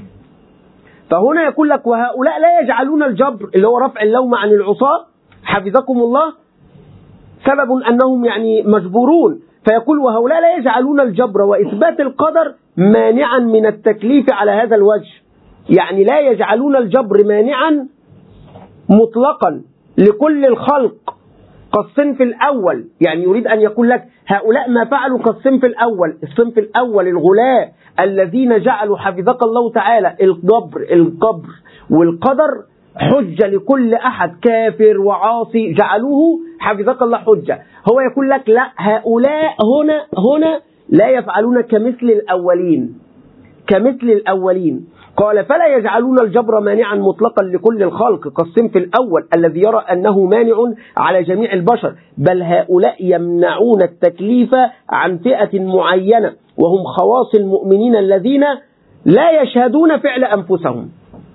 S1: فهنا يقول لك وهؤلاء لا يجعلون الجبر اللي هو رفع اللوم عن العصاة حفظكم الله سبب أنهم يعني مجبورون، فيقول وهؤلاء لا يجعلون الجبر وإثبات القدر مانعا من التكليف على هذا الوجه، يعني لا يجعلون الجبر مانعا مطلقا لكل الخلق كالصنف الأول. يعني يريد أن يقول لك هؤلاء ما فعلوا كالصنف الأول، الصنف الأول الغلاة الذين جعلوا حفظك الله تعالى الجبر الجبر والقدر حجة لكل أحد كافر وعاصي، جعلوه حفظك الله حجة. هو يقول لك لا، هؤلاء هنا هنا لا يفعلون كمثل الأولين كمثل الأولين قال فلا يجعلون الجبر مانعا مطلقا لكل الخلق كالصنف الأول الذي يرى أنه مانع على جميع البشر، بل هؤلاء يمنعون التكليف عن فئة معينة وهم خواص المؤمنين الذين لا يشهدون فعل أنفسهم.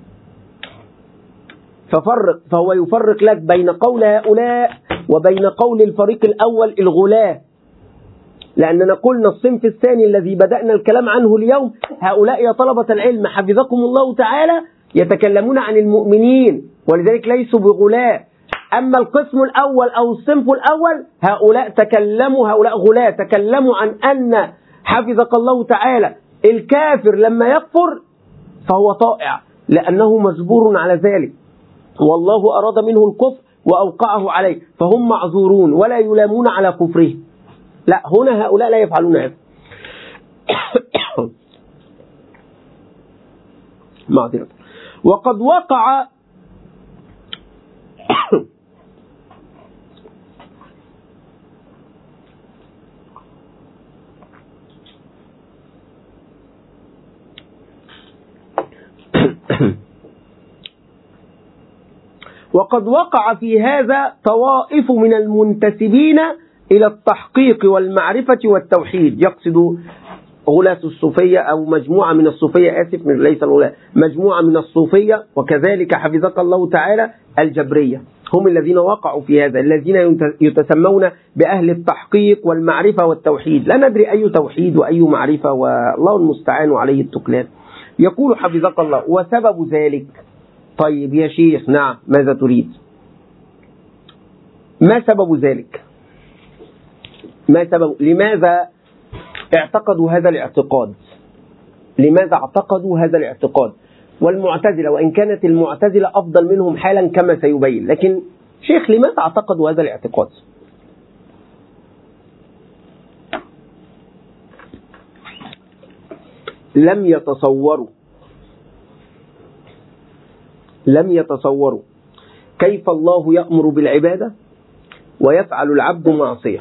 S1: ففرق فهو يفرق لك بين قول هؤلاء وبين قول الفريق الأول الغلاة لأننا قلنا الصنف الثاني الذي بدأنا الكلام عنه اليوم، هؤلاء يا طلبة العلم حفظكم الله تعالى يتكلمون عن المؤمنين، ولذلك ليسوا بغلاء. أما القسم الأول أو الصنف الأول هؤلاء تكلموا، هؤلاء غلاة تكلموا عن أن حفظك الله تعالى الكافر لما يكفر فهو طائع لأنه مجبور على ذلك، والله أراد منه الكفر وأوقعه عليه، فهم معذورون ولا يلامون على كفره. لا، هنا هؤلاء لا يفعلون هذا. معذرة. وقد وقع وقد وقع في هذا طوائف من المنتسبين إلى التحقيق والمعرفة والتوحيد، يقصد غلاة الصوفية أو مجموعة من الصوفية، آسف ليس الغلاة، مجموعة من الصوفية، وكذلك حفظك الله تعالى الجبرية، هم الذين وقعوا في هذا، الذين يتسمون بأهل التحقيق والمعرفة والتوحيد. لا ندري أي توحيد وأي معرفة، والله المستعان عليه التكلان. يقول حفظك الله: وسبب ذلك. طيب يا شيخ، نعم، ماذا تريد؟ ما سبب ذلك؟ ما سبب؟ لماذا اعتقدوا هذا الاعتقاد؟ لماذا اعتقدوا هذا الاعتقاد؟ والمعتزلة، وإن كانت المعتزلة أفضل منهم حالا كما سيبين، لكن شيخ لماذا اعتقدوا هذا الاعتقاد؟ لم يتصوروا لم يتصوروا كيف الله يأمر بالعبادة ويفعل العبد معصية.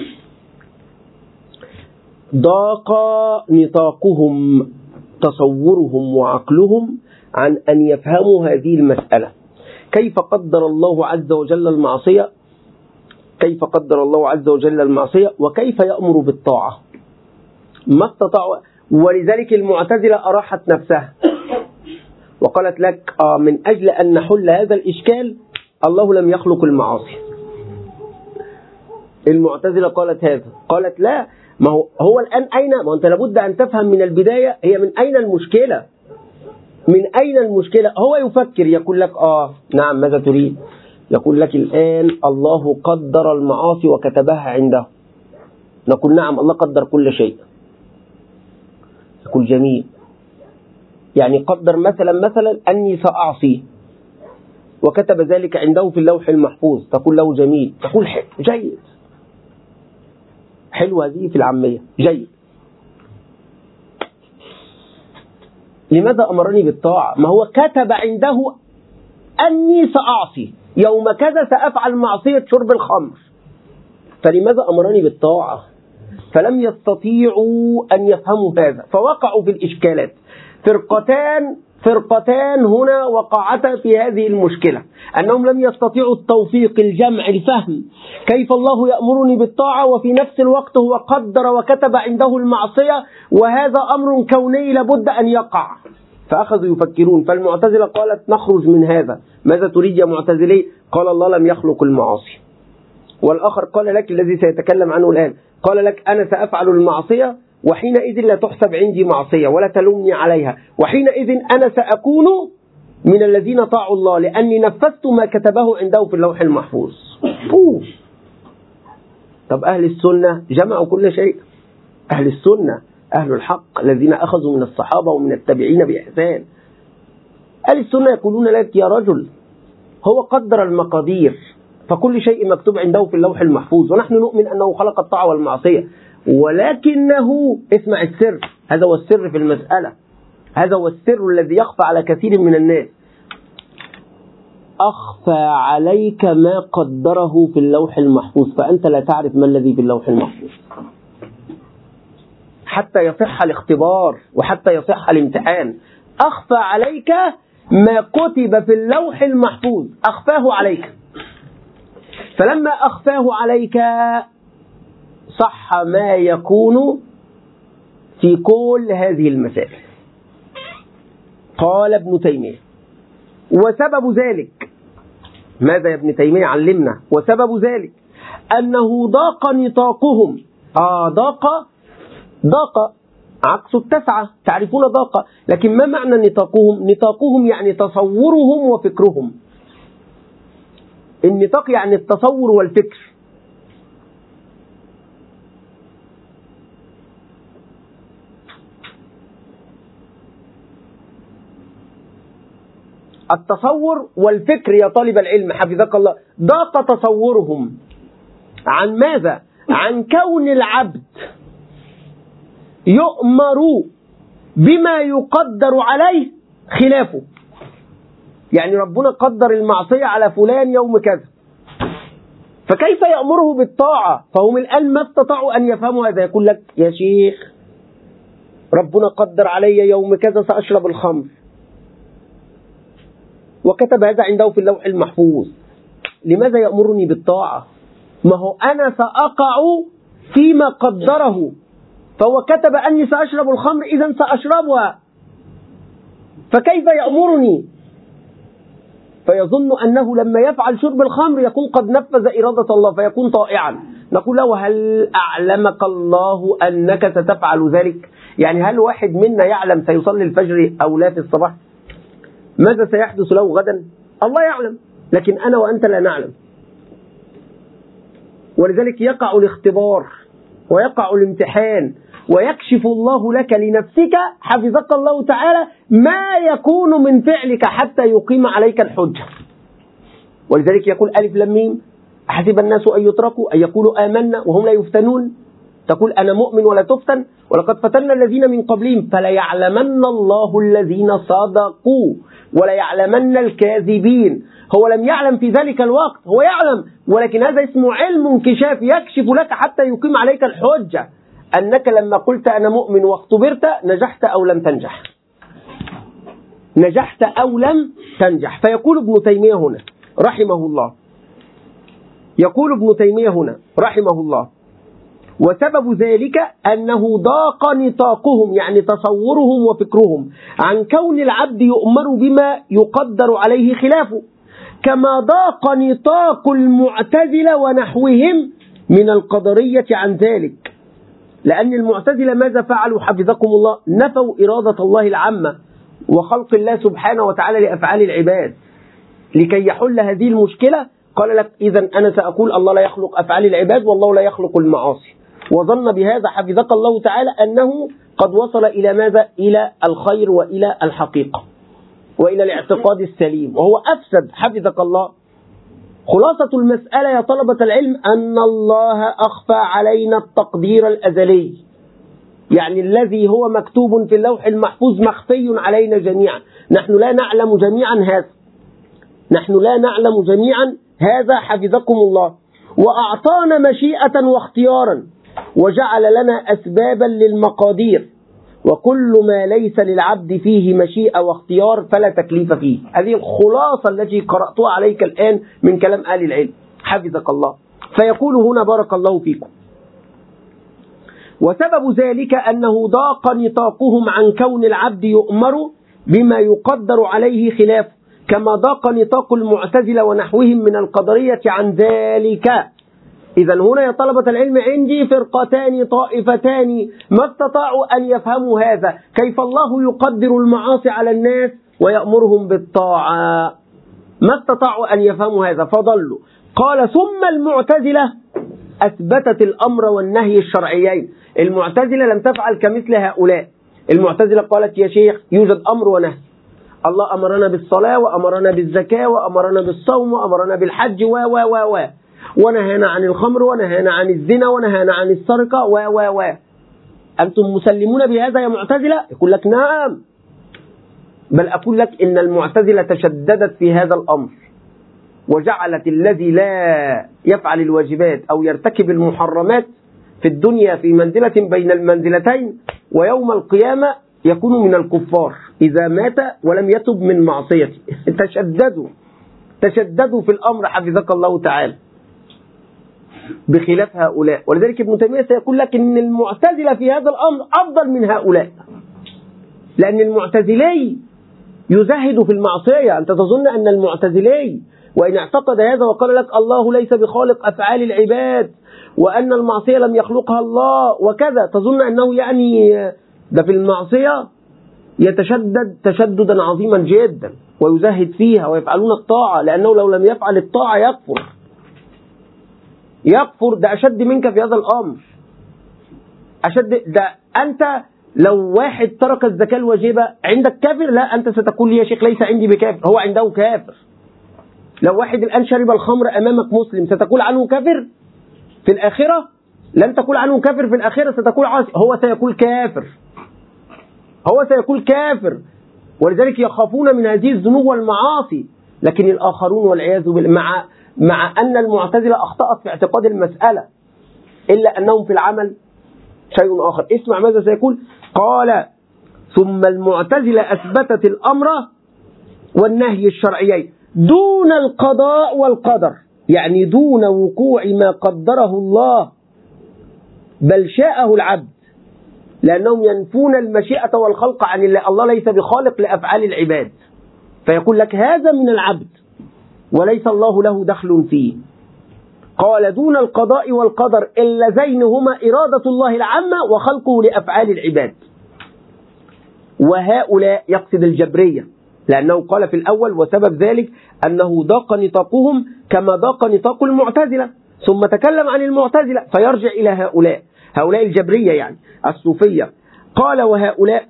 S1: ضاق نطاقهم، تصورهم وعقلهم، عن أن يفهموا هذه المسألة. كيف قدر الله عز وجل المعصية كيف قدر الله عز وجل المعصية وكيف يأمر بالطاعة؟ ما استطاعوا. ولذلك المعتزلة أراحت نفسها وقالت لك آه من أجل أن نحل هذا الإشكال الله لم يخلق المعاصي. المعتزلة قالت هذا، قالت لا، ما هو, هو الآن أين؟ ما أنت لابد أن تفهم من البداية هي من أين المشكلة، من أين المشكلة. هو يفكر يقول لك آه نعم، ماذا تريد؟ يقول لك الآن الله قدر المعاصي وكتبها عنده. نقول نعم، الله قدر كل شيء. يقول جميل، يعني قدر مثلا مثلا أني سأعصي وكتب ذلك عنده في اللوح المحفوظ. تقول له جميل، تقول حلو، جيد، حلوة هذه في العامية، جيد. لماذا أمرني بالطاعة؟ ما هو كتب عنده أني سأعصي يوم كذا، سأفعل معصية شرب الخمر، فلماذا أمرني بالطاعة؟ فلم يستطيعوا أن يفهموا هذا، فوقعوا في الإشكالات. فرقتان فرقتان هنا وقعتا في هذه المشكلة، أنهم لم يستطيعوا التوفيق، الجمع، الفهم. كيف الله يأمرني بالطاعة وفي نفس الوقت هو قدر وكتب عنده المعصية، وهذا أمر كوني لابد أن يقع. فأخذوا يفكرون. فالمعتزلة قالت نخرج من هذا. ماذا تريد يا معتزلي؟ قال الله لم يخلق المعاصي. والآخر قال لك، الذي سيتكلم عنه الآن، قال لك أنا سأفعل المعصية وحينئذ لا تحسب عندي معصية ولا تلومني عليها، وحينئذ أنا سأكون من الذين طاعوا الله لأني نفذت ما كتبه عنده في اللوح المحفوظ. أوه. طب أهل السنة جمعوا كل شيء. أهل السنة أهل الحق الذين أخذوا من الصحابة ومن التابعين بإحسان. أهل السنة يقولون لك يا رجل هو قدر المقادير، فكل شيء مكتوب عنده في اللوح المحفوظ، ونحن نؤمن أنه خلق الطاعة والمعصية، ولكنه اسمع السر، هذا هو السر في المسألة، هذا هو السر الذي يخفى على كثير من الناس. أخفى عليك ما قدره في اللوح المحفوظ، فأنت لا تعرف ما الذي في اللوح المحفوظ حتى يصح الاختبار وحتى يصح الامتحان. أخفى عليك ما كتب في اللوح المحفوظ، أخفاه عليك. فلما أخفاه عليك صح ما يكون في كل هذه المسائل. قال ابن تيمية وسبب ذلك، ماذا يا ابن تيمية؟ علمنا. وسبب ذلك أنه ضاق نطاقهم آه ضاق، ضاق عكس اتسع، تعرفون ضاق، لكن ما معنى نطاقهم؟ نطاقهم يعني تصورهم وفكرهم. النطاق يعني التصور والفكر. التصور والفكر يا طالب العلم حفظك الله، ضاق تصورهم عن ماذا؟ عن كون العبد يؤمر بما يقدر عليه خلافه. يعني ربنا قدر المعصية على فلان يوم كذا، فكيف يأمره بالطاعة؟ فهم الآن ما استطاعوا أن يفهموا هذا. يقول لك يا شيخ ربنا قدر علي يوم كذا سأشرب الخمر، وكتب هذا عنده في اللوح المحفوظ، لماذا يأمرني بالطاعة؟ ما هو أنا سأقع فيما قدره، فهو كتب أني سأشرب الخمر، إذن سأشربها، فكيف يأمرني؟ فيظن أنه لما يفعل شرب الخمر يكون قد نفذ إرادة الله فيكون طائعا. نقول له هل أعلمك الله أنك ستفعل ذلك؟ يعني هل واحد منا يعلم سيصلي الفجر أو لا في الصباح؟ ماذا سيحدث له غدا؟ الله يعلم، لكن أنا وأنت لا نعلم. ولذلك يقع الاختبار ويقع الامتحان، ويكشف الله لك لنفسك حفظك الله تعالى ما يكون من فعلك حتى يقيم عليك الحجة. ولذلك يقول ألف لام ميم أحسب الناس أن يتركوا أن يقولوا آمنا وهم لا يفتنون. تقول أنا مؤمن ولا تفتن، ولقد فتنا الذين من قبلهم فليعلمن الله الذين صدقوا وليعلمن الكاذبين. هو لم يعلم في ذلك الوقت، هو يعلم، ولكن هذا اسمه علم انكشاف يكشف لك حتى يقيم عليك الحجة أنك لما قلت أنا مؤمن واختبرت نجحت أو لم تنجح، نجحت أو لم تنجح. فيقول ابن تيمية هنا رحمه الله، يقول ابن تيمية هنا رحمه الله وسبب ذلك أنه ضاق نطاقهم، يعني تصورهم وفكرهم، عن كون العبد يؤمر بما يقدر عليه خلافه، كما ضاق نطاق المعتزلة ونحوهم من القدرية عن ذلك. لأن المعتزلة ماذا فعلوا حفظكم الله؟ نفوا إرادة الله العامة وخلق الله سبحانه وتعالى لأفعال العباد. لكي يحل هذه المشكلة قال لك إذن أنا سأقول الله لا يخلق أفعال العباد والله لا يخلق المعاصي، وظن بهذا حفظك الله تعالى أنه قد وصل إلى ماذا؟ إلى الخير وإلى الحقيقة وإلى الاعتقاد السليم، وهو أفسد حفظك الله. خلاصة المسألة يا طلبة العلم أن الله أخفى علينا التقدير الأزلي، يعني الذي هو مكتوب في اللوح المحفوظ مخفي علينا جميعا. نحن لا نعلم جميعا هذا، نحن لا نعلم جميعا هذا حفظكم الله. وأعطانا مشيئة واختيارا وجعل لنا أسبابا للمقادير، وكل ما ليس للعبد فيه مشيئة واختيار فلا تكليف فيه. هذه الخلاصة التي قرأتها عليك الآن من كلام أهل العلم حفظك الله. فيقول هنا بارك الله فيكم وسبب ذلك أنه ضاق نطاقهم عن كون العبد يؤمر بما يقدر عليه خلافه، كما ضاق نطاق المعتزلة ونحوهم من القدرية عن ذلك. إذن هنا يا طلبة العلم عندي فرقتان طائفتان ما استطاعوا أن يفهموا هذا، كيف الله يقدر المعاصي على الناس ويأمرهم بالطاعة، ما استطاعوا أن يفهموا هذا فضلوا. قال ثم المعتزلة أثبتت الأمر والنهي الشرعيين. المعتزلة لم تفعل كمثل هؤلاء. المعتزلة قالت يا شيخ يوجد أمر ونهي، الله أمرنا بالصلاة وأمرنا بالزكاة وأمرنا بالصوم وأمرنا بالحج و و و و ونهانا عن الخمر ونهانا عن الزنا ونهانا عن السرقة و و و أنتم مسلمون بهذا يا معتزلة؟ يقول لك نعم، بل أقول لك إن المعتزلة تشددت في هذا الأمر وجعلت الذي لا يفعل الواجبات أو يرتكب المحرمات في الدنيا في منزلة بين المنزلتين، ويوم القيامة يكون من الكفار إذا مات ولم يتب من معصيته. تشددوا تشددوا في الأمر حفظك الله تعالى بخلاف هؤلاء. ولذلك ابن تيمية سيقول لك إن المعتزلة في هذا الأمر أفضل من هؤلاء، لأن المعتزلي يزهد في المعصية. أنت تظن أن المعتزلي وإن اعتقد هذا وقال لك الله ليس بخالق أفعال العباد وأن المعصية لم يخلقها الله وكذا، تظن أنه يعني ده في المعصية يتشدد تشددا عظيما جدا ويزهد فيها ويفعلون الطاعة، لأنه لو لم يفعل الطاعة يكفر يكفر ده أشد منك في هذا الأمر. أشد ده أنت لو واحد ترك الزكاة الواجبة عندك كافر؟ لا، أنت ستقول لي يا شيخ ليس عندي بكافر، هو عنده كافر. لو واحد الآن شرب الخمر أمامك مسلم ستقول عنه كافر في الآخرة؟ لن تقول عنه كافر في الآخرة، ستقول عاصي، هو سيقول كافر هو سيقول كافر ولذلك يخافون من هذه الذنوب والمعاصي. لكن الآخرون والعياذ بالله مع مع أن المعتزلة أخطأت في اعتقاد المسألة إلا أنهم في العمل شيء آخر. اسمع ماذا سيقول. قال ثم المعتزلة أثبتت الأمر والنهي الشرعيين دون القضاء والقدر، يعني دون وقوع ما قدره الله بل شاءه العبد، لأنهم ينفون المشيئة والخلق عن الله. الله ليس بخالق لأفعال العباد، فيقول لك هذا من العبد وليس الله له دخل فيه. قال دون القضاء والقدر اللذين هما إرادة الله العامة وخلقه لأفعال العباد. وهؤلاء يقصد الجبرية، لأنه قال في الأول وسبب ذلك أنه ضاق نطاقهم كما ضاق نطاق المعتزلة، ثم تكلم عن المعتزلة فيرجع إلى هؤلاء هؤلاء الجبرية يعني الصوفية. قال وهؤلاء،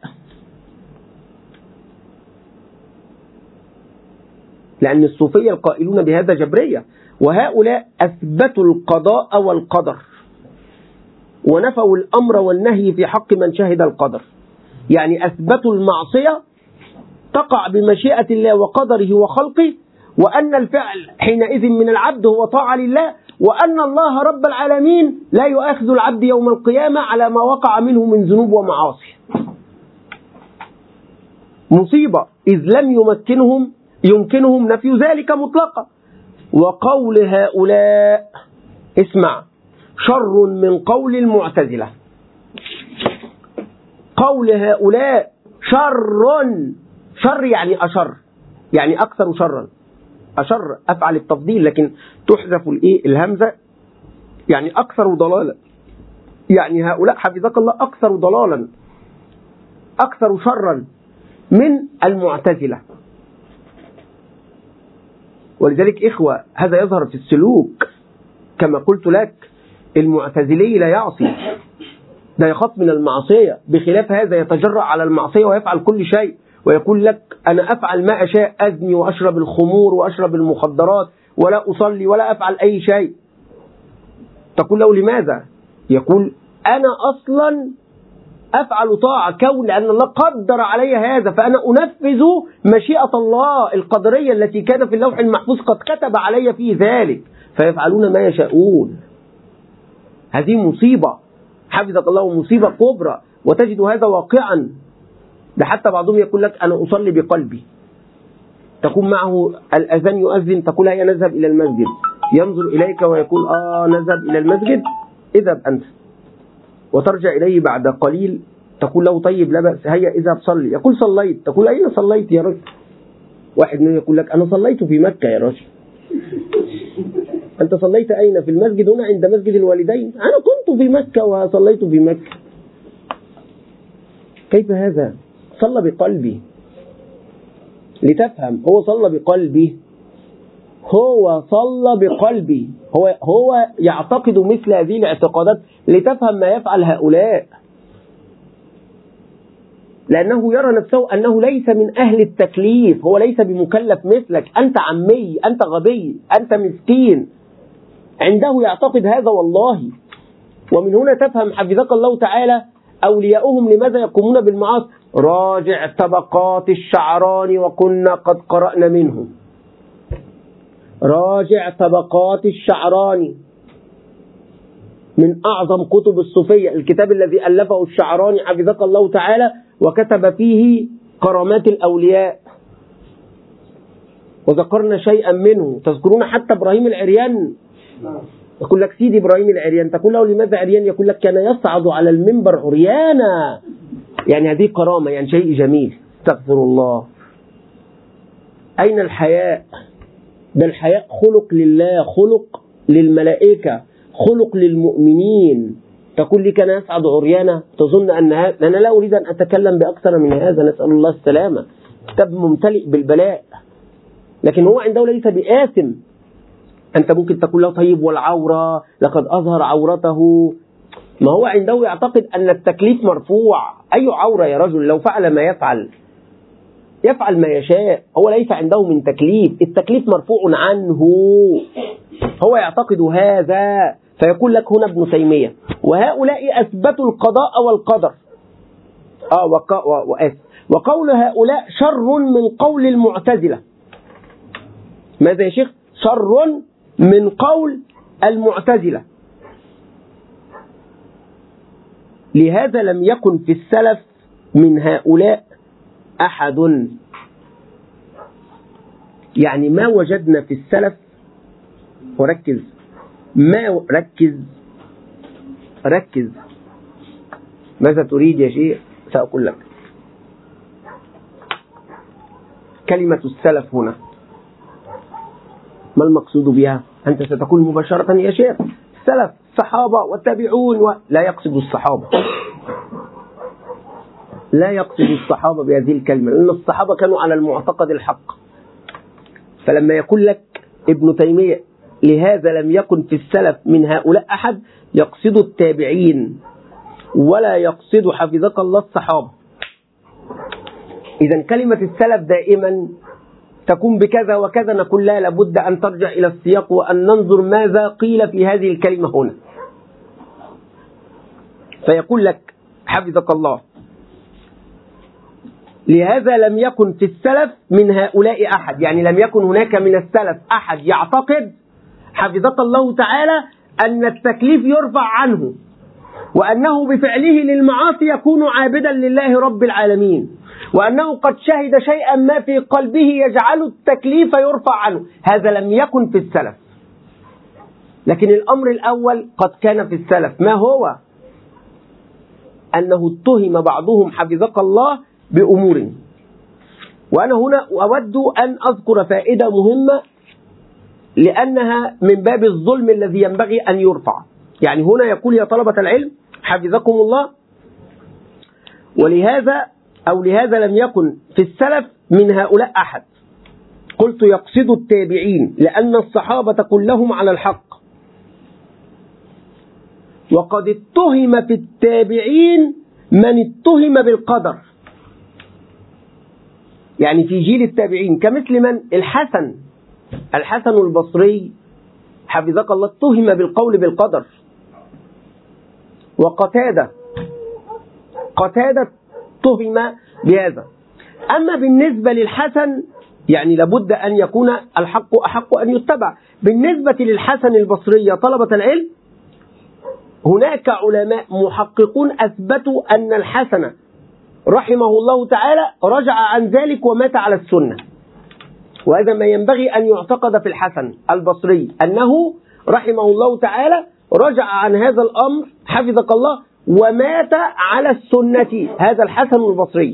S1: لأن الصوفية القائلون بهذا جبرية، وهؤلاء أثبتوا القضاء والقدر ونفوا الأمر والنهي في حق من شهد القدر، يعني أثبتوا المعصية تقع بمشيئة الله وقدره وخلقه، وأن الفعل حينئذ من العبد هو طاعة لله، وأن الله رب العالمين لا يؤاخذ العبد يوم القيامة على ما وقع منه من ذنوب ومعاصي. مصيبة إذ لم يمكنهم يمكنهم نفي ذلك مطلقا. وقول هؤلاء اسمع شر من قول المعتزلة. قول هؤلاء شر، شر يعني أشر، يعني أكثر شرا. أشر أفعل التفضيل لكن تحذف الإيه الهمزة، يعني أكثر ضلالا، يعني هؤلاء حفظك الله أكثر ضلالا أكثر شرا من المعتزلة. ولذلك إخوة هذا يظهر في السلوك، كما قلت لك المعتزلي لا يعصي، ده يخاف من المعصية، بخلاف هذا يتجرأ على المعصية ويفعل كل شيء ويقول لك أنا أفعل ما أشاء، أزني وأشرب الخمور وأشرب المخدرات ولا أصلي ولا أفعل أي شيء. تقول له لماذا؟ يقول أنا أصلا أفعل طاعة كون لأن الله قدر علي هذا، فأنا أنفذ مشيئة الله القدرية التي كان في اللوح المحفوظ قد كتب علي فيه ذلك، فيفعلون ما يشاءون. هذه مصيبة حفظك الله، مصيبة كبرى، وتجد هذا واقعا. ده حتى بعضهم يقول لك أنا أصلي بقلبي، تكون معه الأذان يؤذن تقول هيا نذهب إلى المسجد، ينظر إليك ويقول آه نذهب إلى المسجد، اذهب أنت، وترجع إليه بعد قليل تقول له طيب لا بأس هيا اذهب صلي، يقول صليت، تقول أين صليت يا رجل؟ واحد منهم يقول لك أنا صليت في مكة يا رجل. أنت صليت أين؟ في المسجد هنا عند مسجد الوالدين؟ أنا كنت في مكة وصليت في مكة. كيف هذا؟ صلى بقلبي، لتفهم هو صلى بقلبي، هو صلى بقلبي، هو هو يعتقد مثل هذه الاعتقادات لتفهم ما يفعل هؤلاء، لأنه يرى نفسه أنه ليس من أهل التكليف، هو ليس بمكلف مثلك، أنت عمي، أنت غبي، أنت مسكين، عنده يعتقد هذا والله. ومن هنا تفهم حفظك الله تعالى أولياؤهم لماذا يقومون بالمعاصي. راجع طبقات الشعراني وكنا قد قرأنا منه، راجع طبقات الشعراني من أعظم كتب الصوفية، الكتاب الذي ألفه الشعراني حفظك الله تعالى وكتب فيه كرامات الأولياء، وذكرنا شيئا منه. تذكرون حتى إبراهيم العريان، يقول لك سيدي إبراهيم العريان، تقول له لماذا عريان؟ يقول لك كان يصعد على المنبر عريانا، يعني هذه كرامة، يعني شيء جميل. استغفر الله، أين الحياء؟ ده الحياء خلق لله، خلق للملائكة، خلق للمؤمنين. تقول لي كان يسعد عريانا؟ تظن أن هذا؟ أنا لا أريد أن أتكلم بأكثر من هذا، نسأل الله السلامة. كتاب ممتلئ بالبلاء، لكن هو عنده ليس بآثم. أنت ممكن تقول له طيب والعورة لقد أظهر عورته، ما هو عنده يعتقد أن التكليف مرفوع. أي عورة يا رجل؟ لو فعل ما يفعل يفعل ما يشاء، هو ليس عنده من تكليف، التكليف مرفوع عنه، هو يعتقد هذا. فيقول لك هنا ابن تيمية وهؤلاء أثبتوا القضاء والقدر. آه وق... و... وقول هؤلاء شر من قول المعتزلة. ماذا يا شيخ؟ شر من قول المعتزلة. لهذا لم يكن في السلف من هؤلاء أحد. يعني ما وجدنا في السلف، وركز ما ركز ركز ماذا تريد يا شيخ؟ سأقول لك. كلمة السلف هنا ما المقصود بها؟ أنت ستقول مباشرة يا شيخ السلف الصحابة والتابعون و... لا يقصد الصحابة، لا يقصد الصحابة بهذه الكلمة، لأن الصحابة كانوا على المعتقد الحق. فلما يقول لك ابن تيمية لهذا لم يكن في السلف من هؤلاء أحد، يقصد التابعين ولا يقصد حفظك الله الصحابة. إذا كلمة السلف دائما تكون بكذا وكذا، نقول لا، لابد أن ترجع إلى السياق وأن ننظر ماذا قيل في هذه الكلمة هنا. فيقول لك حفظك الله لهذا لم يكن في السلف من هؤلاء أحد، يعني لم يكن هناك من السلف أحد يعتقد حفظك الله تعالى أن التكليف يرفع عنه، وأنه بفعله للمعاصي يكون عابدا لله رب العالمين، وأنه قد شهد شيئا ما في قلبه يجعل التكليف يرفع عنه. هذا لم يكن في السلف. لكن الأمر الأول قد كان في السلف. ما هو؟ أنه اتهم بعضهم حفظك الله بأمور. وأنا هنا أود أن أذكر فائدة مهمة، لأنها من باب الظلم الذي ينبغي أن يرفع. يعني هنا يقول يا طلبة العلم حفظكم الله، ولهذا أو لهذا لم يكن في السلف من هؤلاء أحد. قلت يقصد التابعين لأن الصحابة كلهم على الحق، وقد اتهم في التابعين من اتهم بالقدر. يعني في جيل التابعين كمثل من؟ الحسن الحسن البصري حفظك الله اتهم بالقول بالقدر، وقتادة قتادة اتهم بهذا. أما بالنسبة للحسن يعني لابد أن يكون الحق أحق أن يتبع. بالنسبة للحسن البصري يا طلبة العلم، هناك علماء محققون أثبتوا أن الحسن رحمه الله تعالى رجع عن ذلك ومات على السنة. وهذا ما ينبغي أن يعتقد في الحسن البصري، أنه رحمه الله تعالى رجع عن هذا الأمر حفظك الله ومات على السنة. هذا الحسن البصري.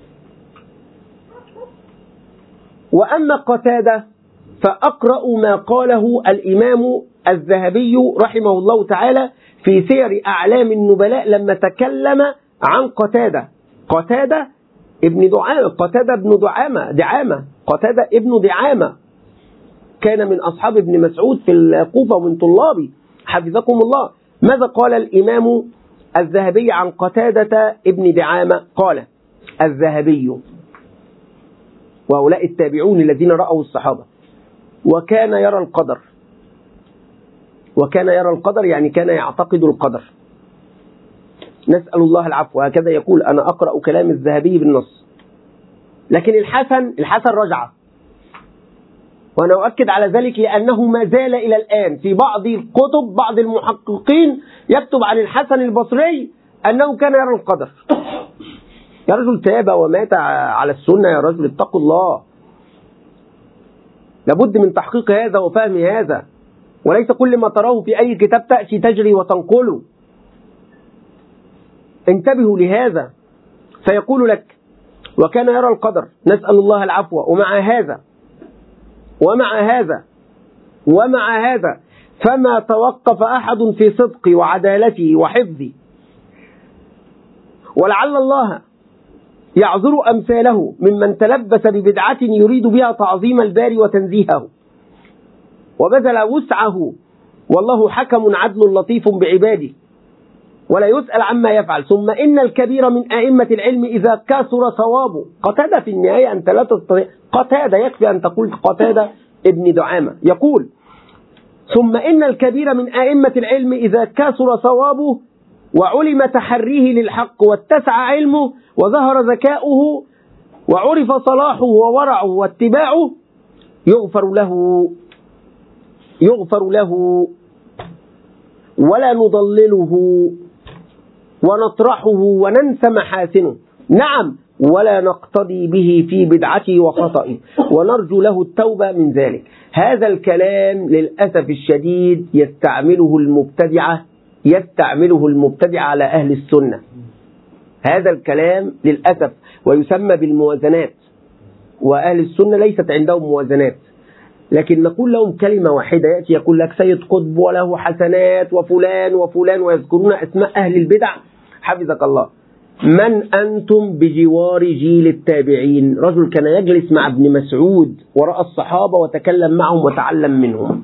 S1: وأما قتادة فأقرأ ما قاله الإمام الذهبي رحمه الله تعالى في سير أعلام النبلاء لما تكلم عن قتادة. قتادة ابن دعامة قتادة ابن دعامة دعامة قتادة ابن دعامة كان من أصحاب ابن مسعود في الكوفة ومن طلابي حفظكم الله. ماذا قال الإمام الذهبي عن قتادة ابن دعامة؟ قال الذهبي وهؤلاء التابعون الذين رأوا الصحابة: وكان يرى القدر. وكان يرى القدر يعني كان يعتقد القدر. نسأل الله العفو. هكذا يقول، أنا أقرأ كلام الذهبي بالنص. لكن الحسن الحسن رجع، وأنا أؤكد على ذلك لأنه ما زال إلى الآن في بعض الكتب بعض المحققين يكتب عن الحسن البصري أنه كان يرى القدر. يا رجل تاب ومات على السنة، يا رجل اتقوا الله. لابد من تحقيق هذا وفهم هذا، وليس كل ما تراه في أي كتاب تأتي تجري وتنقله. انتبهوا لهذا. فيقول لك: وكان يرى القدر، نسأل الله العفو. ومع هذا ومع هذا ومع هذا فما توقف أحد في صدقي وعدالتي وحفظي، ولعل الله يعذر أمثاله ممن تلبس ببدعة يريد بها تعظيم الباري وتنزيهه وبذل وسعه، والله حكم عدل لطيف بعباده ولا يسأل عما يفعل. ثم إن الكبير من أئمة العلم إذا كثر صوابه، قتادة في النهاية أنت لا تستطيع، قتادة يكفي أن تقول قتادة ابن دعامة يقول: ثم إن الكبير من أئمة العلم إذا كثر صوابه وعلم تحريه للحق واتسع علمه وظهر ذكاؤه وعرف صلاحه وورعه واتباعه يغفر له يغفر له ولا نضلله ونطرحه وننسى محاسنه، نعم، ولا نقتدي به في بدعته وخطئه ونرجو له التوبة من ذلك. هذا الكلام للأسف الشديد يستعمله المبتدعة يستعمله المبتدعة على أهل السنة، هذا الكلام للأسف، ويسمى بالموازنات، وأهل السنة ليست عندهم موازنات، لكن نقول لهم كلمة واحدة. يأتي يقول لك سيد قطب وله حسنات وفلان وفلان ويذكرون أسماء أهل البدع، حفظك الله. من أنتم بجوار جيل التابعين؟ رجل كان يجلس مع ابن مسعود ورأى الصحابة وتكلم معهم وتعلم منهم.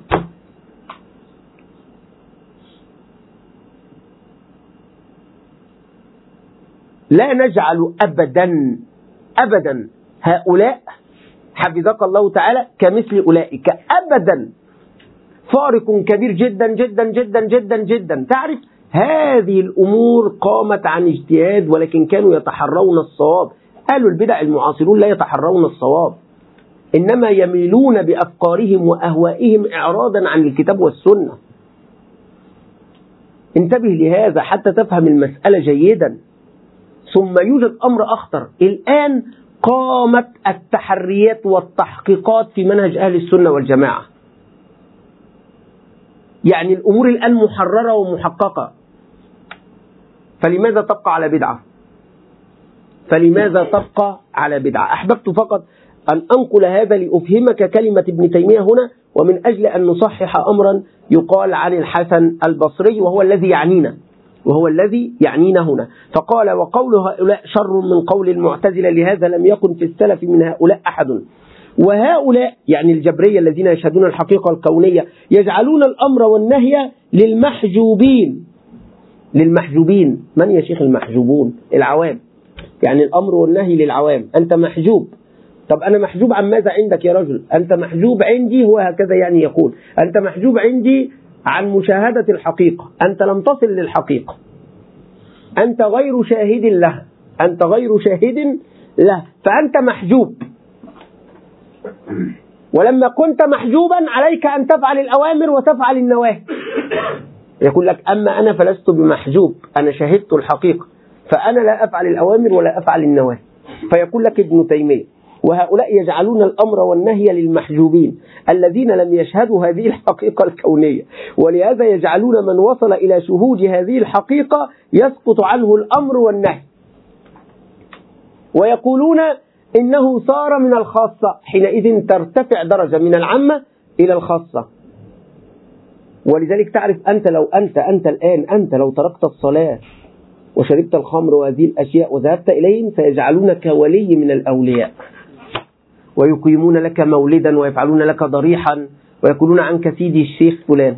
S1: لا نجعل أبدا أبدا هؤلاء حفظك الله تعالى كمثل أولئك أبدا، فارق كبير جدا جدا جدا جدا جدا. تعرف هذه الأمور قامت عن اجتهاد، ولكن كانوا يتحرون الصواب. أهل البدع المعاصرون لا يتحرون الصواب، إنما يميلون بأفكارهم وأهوائهم إعراضا عن الكتاب والسنة. انتبه لهذا حتى تفهم المسألة جيدا. ثم يوجد أمر أخطر الآن، قامت التحريات والتحقيقات في منهج أهل السنة والجماعة. يعني الأمور الآن محررة ومحققة، فلماذا تبقى على بدعة؟ فلماذا تبقى على بدعة؟ أحببت فقط أن أنقل هذا لأفهمك كلمة ابن تيمية هنا، ومن أجل أن نصحح أمرا يقال عن الحسن البصري وهو الذي يعنينا وهو الذي يعنينا هنا. فقال: وقول هؤلاء شر من قول المعتزلة، لهذا لم يكن في السلف من هؤلاء أحد. وهؤلاء يعني الجبرية الذين يشهدون الحقيقة الكونية يجعلون الأمر والنهي للمحجوبين. للمحجوبين من يا شيخ؟ المحجوبون العوام، يعني الأمر والنهي للعوام. أنت محجوب، طب أنا محجوب عن ماذا عندك يا رجل؟ أنت محجوب عندي، هو هكذا يعني يقول، أنت محجوب عندي عن مشاهدة الحقيقة، أنت لم تصل للحقيقة، أنت غير شاهد له، أنت غير شاهد له، فأنت محجوب. ولما كنت محجوبا عليك أن تفعل الأوامر وتفعل النواهي. يقول لك: أما أنا فلست بمحجوب، أنا شاهدت الحقيقة، فأنا لا أفعل الأوامر ولا أفعل النواهي. فيقول لك ابن تيمية: وهؤلاء يجعلون الأمر والنهي للمحجوبين الذين لم يشهدوا هذه الحقيقة الكونية، ولهذا يجعلون من وصل إلى شهود هذه الحقيقة يسقط عنه الأمر والنهي، ويقولون إنه صار من الخاصة، حينئذ ترتفع درجة من العامة إلى الخاصة. ولذلك تعرف أنت لو أنت أنت الآن أنت لو تركت الصلاة وشربت الخمر وهذه الأشياء وذهبت إليهم سيجعلونك ولي من الأولياء، ويقيمون لك مولدا ويفعلون لك ضريحا ويقولون عنك سيدي الشيخ فلان.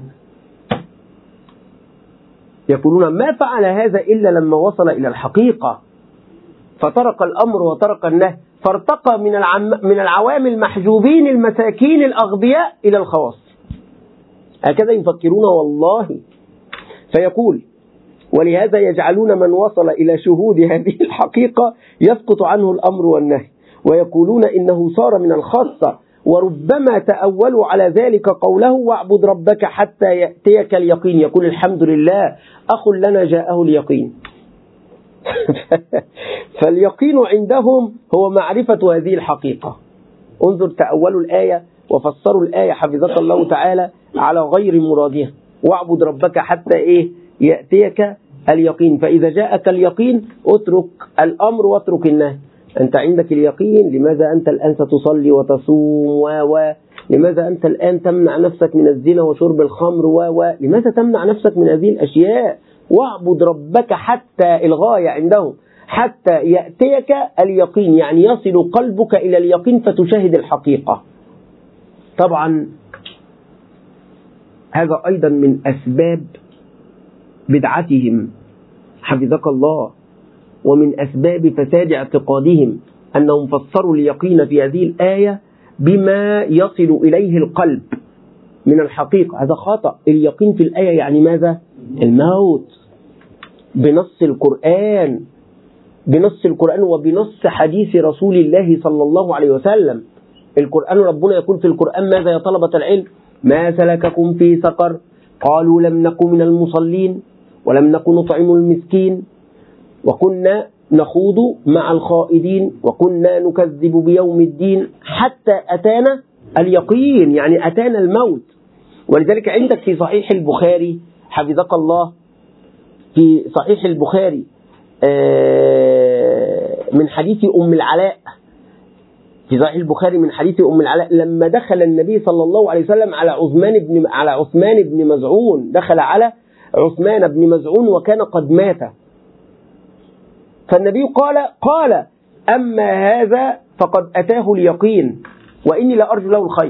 S1: يقولون ما فعل هذا إلا لما وصل إلى الحقيقة فترك الأمر وترك النهي، فارتقى من العم من العوام المحجوبين المساكين الأغبياء إلى الخواص. هكذا يفكرون والله. فيقول: ولهذا يجعلون من وصل إلى شهود هذه الحقيقة يسقط عنه الأمر والنهي، ويقولون إنه صار من الخاصة، وربما تأولوا على ذلك قوله: واعبد ربك حتى يأتيك اليقين. يقول: الحمد لله أخ لنا جاءه اليقين. فاليقين عندهم هو معرفة هذه الحقيقة. انظر، تأولوا الآية وفسروا الآية حفظك الله تعالى على غير مرادها. واعبد ربك حتى إيه؟ يأتيك اليقين. فإذا جاءك اليقين اترك الأمر واترك النهي. أنت عندك اليقين، لماذا أنت الآن ستصلي وتصوم و و لماذا أنت الآن تمنع نفسك من الزنا وشرب الخمر و و لماذا تمنع نفسك من هذه الأشياء؟ واعبد ربك حتى الغاية عندهم حتى يأتيك اليقين، يعني يصل قلبك إلى اليقين فتشاهد الحقيقة. طبعا هذا أيضا من أسباب بدعتهم حفظك الله، ومن أسباب فساد اعتقادهم أنهم فسروا اليقين في هذه الآية بما يصل إليه القلب من الحقيقة. هذا خطأ. اليقين في الآية يعني ماذا؟ الموت، بنص القرآن بنص القرآن وبنص حديث رسول الله صلى الله عليه وسلم. القرآن ربنا يقول في القرآن ماذا يا طلبة العلم؟ ما سلككم في سقر؟ قالوا لم نكن من المصلين ولم نكن نطعم المسكين وكنا نخوض مع الخائضين وكنا نكذب بيوم الدين حتى أتانا اليقين، يعني أتانا الموت. ولذلك عندك في صحيح البخاري حفظك الله، في صحيح البخاري من حديث أم العلاء في صحيح البخاري من حديث أم العلاء لما دخل النبي صلى الله عليه وسلم على عثمان بن على عثمان بن مزعون، دخل على عثمان بن مزعون وكان قد مات، فالنبي قال قال أما هذا فقد أتاه اليقين وإني لأرجو له الخير.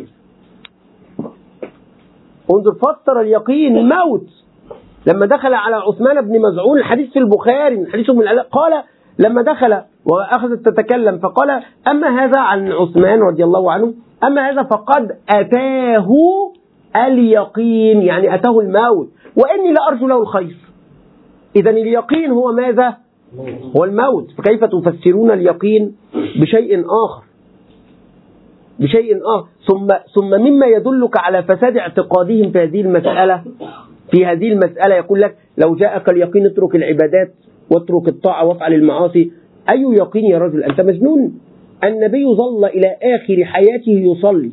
S1: انظر، فسر اليقين الموت. لما دخل على عثمان بن مزعون، الحديث في البخاري من حديث ابن العلاء، قال لما دخل وأخذت تتكلم فقال أما هذا عن عثمان رضي الله عنه، أما هذا فقد أتاه اليقين، يعني أتاه الموت وإني لأرجو له الخير. إذن اليقين هو ماذا؟ هو الموت. فكيف تفسرون اليقين بشيء آخر بشيء آخر ثم ثم مما يدلك على فساد اعتقادهم في هذه المسألة في هذه المسألة يقول لك لو جاءك اليقين اترك العبادات واترك الطاعة وافعل المعاصي. أي يقين يا رجل؟ أنت مجنون. النبي ظل إلى آخر حياته يصلي.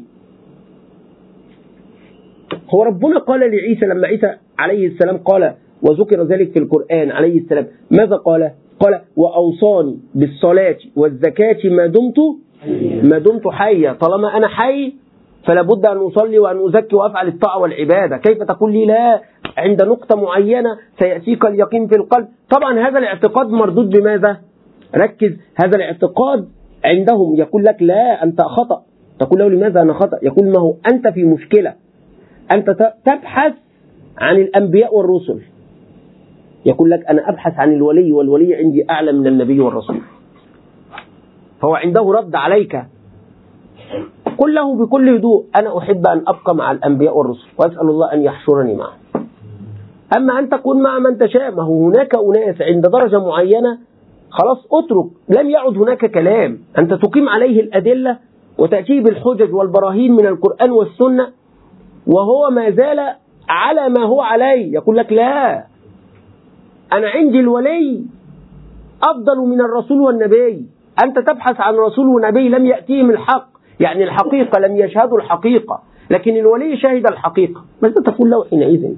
S1: هو ربنا قال لعيسى لما عيسى عليه السلام قال، وذكر ذلك في القرآن عليه السلام، ماذا قال؟ قال وأوصاني بالصلاة والزكاة ما دمت ما دمت حيا. طالما أنا حي فلا بد أن أصلي وأن أزكي وأفعل الطاعة والعبادة. كيف تقول لي لا عند نقطة معينة سيأتيك اليقين في القلب؟ طبعا هذا الاعتقاد مردود بماذا؟ ركز، هذا الاعتقاد عندهم يقول لك لا أنت خطأ. تقول له لماذا أنا خطأ؟ يقول ما هو أنت في مشكلة، أنت تبحث عن الأنبياء والرسل. يقول لك أنا أبحث عن الولي والولي عندي أعلى من النبي والرسول. فهو عنده رد عليك. قل له بكل هدوء أنا أحب أن أبقى مع الأنبياء والرسل وأسأل الله أن يحشرني معهم. أما أن تكون مع من تشاء، ما هو هناك أناس عند درجة معينة خلاص اترك، لم يعد هناك كلام. أنت تقيم عليه الأدلة وتأتيه بالحجج والبراهين من القرآن والسنة وهو ما زال على ما هو عليه. يقول لك لا أنا عندي الولي أفضل من الرسول والنبي. أنت تبحث عن رسول ونبي لم يأتيهم الحق، يعني الحقيقة لم يشهدوا الحقيقة، لكن الولي شهد الحقيقة. ماذا تقول له حينئذ؟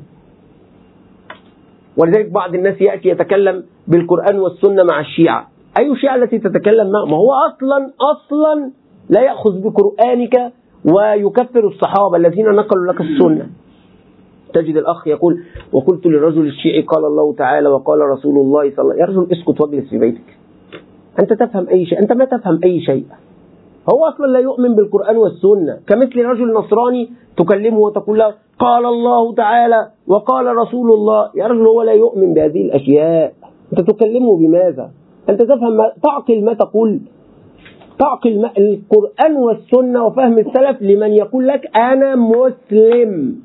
S1: ولذلك بعض الناس يأتي يتكلم بالقرآن والسنة مع الشيعة. أي الشيعة التي تتكلم معه؟ ما هو أصلا أصلا لا يأخذ بقرآنك ويكفر الصحابة الذين نقلوا لك السنة. تجد الأخ يقول وقلت للرجل الشيعي قال الله تعالى وقال رسول الله صلى الله عليه وسلم. يا رجل اسكت واجلس في بيتك، أنت تفهم أي شيء؟ أنت ما تفهم أي شيء. هو أصلا لا يؤمن بالقرآن والسنة. كمثل رجل نصراني تكلمه وتقول له قال الله تعالى وقال رسول الله. يا رجل هو لا يؤمن بهذه الأشياء، أنت تكلمه بماذا؟ أنت تفهم ما تعقل ما تقول، تعقل ما القرآن والسنة وفهم السلف لمن يقول لك أنا مسلم،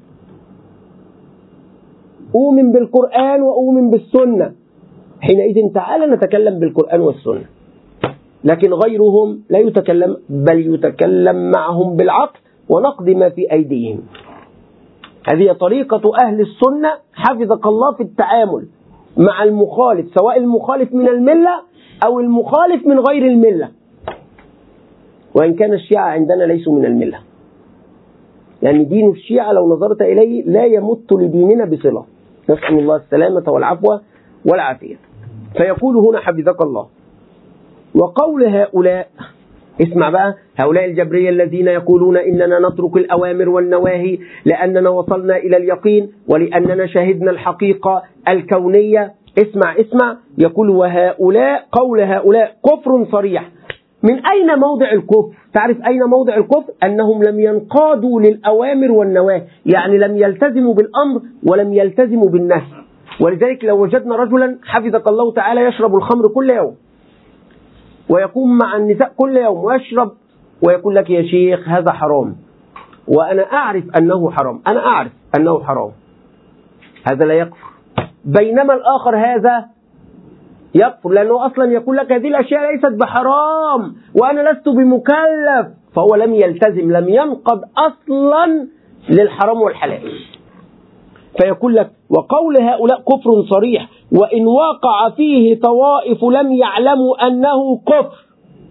S1: أؤمن بالقرآن وأؤمن بالسنة. حينئذ تعالى نتكلم بالقرآن والسنة. لكن غيرهم لا يتكلم، بل يتكلم معهم بالعقل ونقد ما في أيديهم. هذه طريقة أهل السنة حفظك الله في التعامل مع المخالف، سواء المخالف من الملة أو المخالف من غير الملة. وإن كان الشيعة عندنا ليسوا من الملة، يعني دين الشيعة لو نظرت إليه لا يمت لديننا بصلة. نسأل الله السلامة والعفو والعافية. فيقول هنا حفظك الله وقول هؤلاء، اسمع بقى، هؤلاء الجبرية الذين يقولون إننا نترك الأوامر والنواهي لأننا وصلنا إلى اليقين ولأننا شهدنا الحقيقة الكونية. اسمع اسمع، يقول وهؤلاء، قول هؤلاء كفر صريح. من أين موضع الكفر؟ تعرف أين موضع الكفر؟ أنهم لم ينقادوا للأوامر والنواهي، يعني لم يلتزموا بالأمر ولم يلتزموا بالنهي. ولذلك لو وجدنا رجلا حفظك الله تعالى يشرب الخمر كل يوم ويقوم مع النساء كل يوم ويشرب ويقول لك يا شيخ هذا حرام، وأنا أعرف أنه حرام، أنا أعرف أنه حرام، هذا لا يكفر. بينما الآخر هذا يكفر، لأنه أصلا يقول لك هذه الأشياء ليست بحرام وأنا لست بمكلف، فهو لم يلتزم، لم ينقض أصلا للحرام والحلال. فيقول لك وقول هؤلاء كفر صريح وإن وقع فيه طوائف لم يعلموا أنه كفر.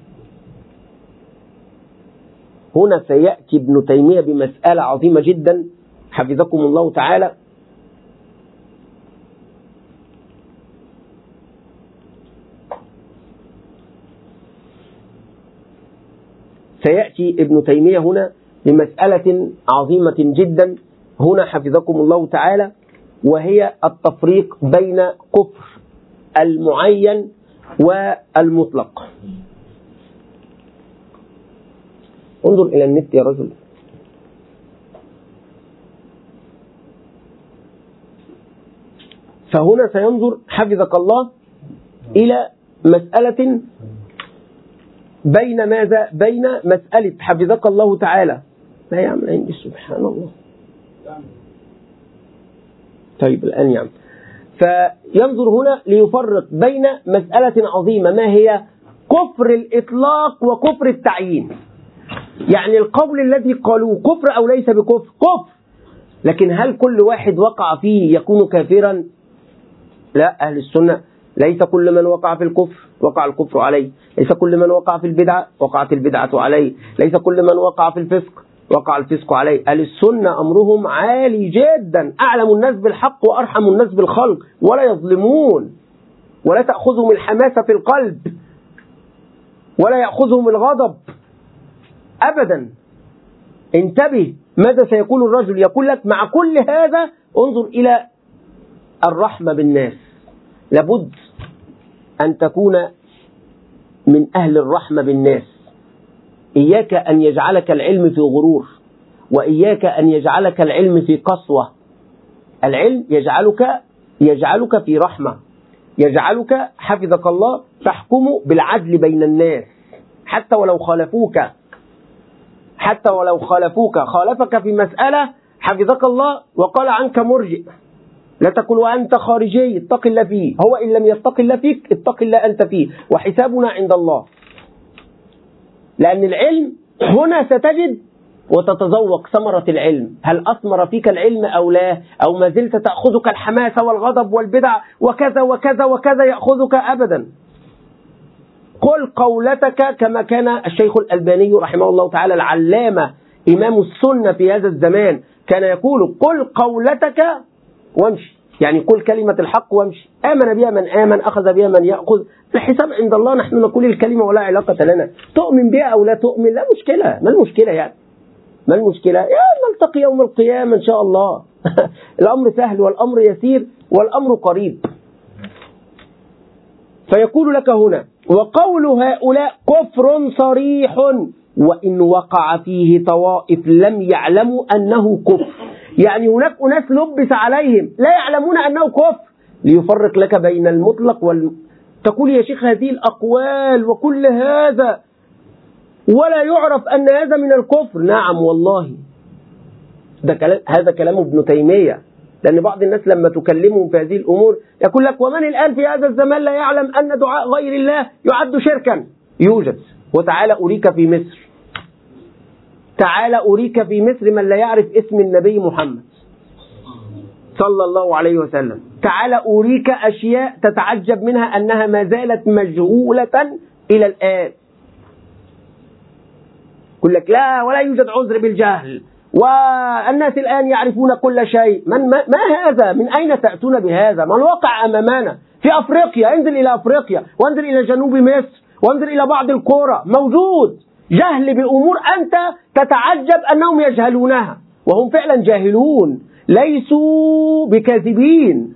S1: هنا سيأتي ابن تيمية بمسألة عظيمة جدا حفظكم الله تعالى. سيأتي ابن تيمية هنا بمسألة عظيمة جدا هنا حفظكم الله تعالى، وهي التفريق بين كفر المعين والمطلق. انظر إلى النت يا رجل. فهنا سينظر حفظك الله إلى مسألة بين ماذا؟ بين مسألة حفظك الله تعالى، لا يعمل عندي سبحان الله. طيب الآن يعمل. فينظر هنا ليفرق بين مسألة عظيمة، ما هي؟ كفر الإطلاق وكفر التعيين. يعني القول الذي قالوه كفر أو ليس بكفر؟ كفر، لكن هل كل واحد وقع فيه يكون كافرا؟ لا، أهل السنة ليس كل من وقع في الكفر وقع الكفر عليه، ليس كل من وقع في البدعة وقعت البدعة عليه، ليس كل من وقع في الفسق وقع الفسق عليه. أهل السنة أمرهم عالي جدا، أعلم الناس بالحق وأرحم الناس بالخلق، ولا يظلمون، ولا تأخذهم الحماسة في القلب، ولا يأخذهم الغضب أبدا. انتبه ماذا سيقول الرجل، يقول لك مع كل هذا انظر إلى الرحمة بالناس. لابد أن تكون من أهل الرحمة بالناس. إياك أن يجعلك العلم في غرور، وإياك أن يجعلك العلم في قسوة. العلم يجعلك يجعلك في رحمة، يجعلك حفظك الله تحكم بالعدل بين الناس، حتى ولو خالفوك، حتى ولو خالفوك خالفك في مسألة حفظك الله وقال عنك مرجئ، لا تقل وأنت خارجي اتق الله فيه، هو إن لم يتق الله فيك اتق الله أنت فيه، وحسابنا عند الله. لأن العلم هنا ستجد وتتذوق ثمرة العلم، هل أثمر فيك العلم أو لا، أو ما زلت تأخذك الحماسة والغضب والبدع وكذا وكذا وكذا يأخذك أبدا. قل قولتك، كما كان الشيخ الألباني رحمه الله تعالى العلامة إمام السنة في هذا الزمان كان يقول قل قولتك وامشي، يعني قل كلمة الحق وامشي، آمن بها من آمن، أخذ بها من يأخذ، الحساب عند الله، نحن نقول الكلمة ولا علاقة لنا، تؤمن بها أو لا تؤمن لا مشكلة، ما المشكلة يعني، ما المشكلة؟ يا نلتقي يوم القيامة إن شاء الله. الأمر سهل والأمر يسير والأمر قريب. فيقول لك هنا وقول هؤلاء كفر صريح وإن وقع فيه طوائف لم يعلموا أنه كفر. يعني هناك أناس لبس عليهم لا يعلمون أنه كفر، ليفرق لك بين المطلق وال... تقول يا شيخ هذه الأقوال وكل هذا ولا يعرف أن هذا من الكفر. نعم والله، ده كلام، هذا كلام ابن تيمية. لأن بعض الناس لما تكلمهم في هذه الأمور يقول لك ومن الآن في هذا الزمان لا يعلم أن دعاء غير الله يعد شركا؟ يوجد، وتعالى أريك في مصر، تعالى أريك في مصر من لا يعرف اسم النبي محمد صلى الله عليه وسلم، تعالى أريك أشياء تتعجب منها أنها ما زالت مجهولة إلى الآن. يقول لك لا ولا يوجد عذر بالجهل، والناس الآن يعرفون كل شيء. من ما, ما هذا؟ من أين تأتون بهذا؟ ما الواقع أمامنا في أفريقيا؟ انزل إلى أفريقيا وانزل إلى جنوب مصر وانظر إلى بعض القرى موجود جهل بأمور أنت تتعجب أنهم يجهلونها، وهم فعلا جاهلون ليسوا بكاذبين،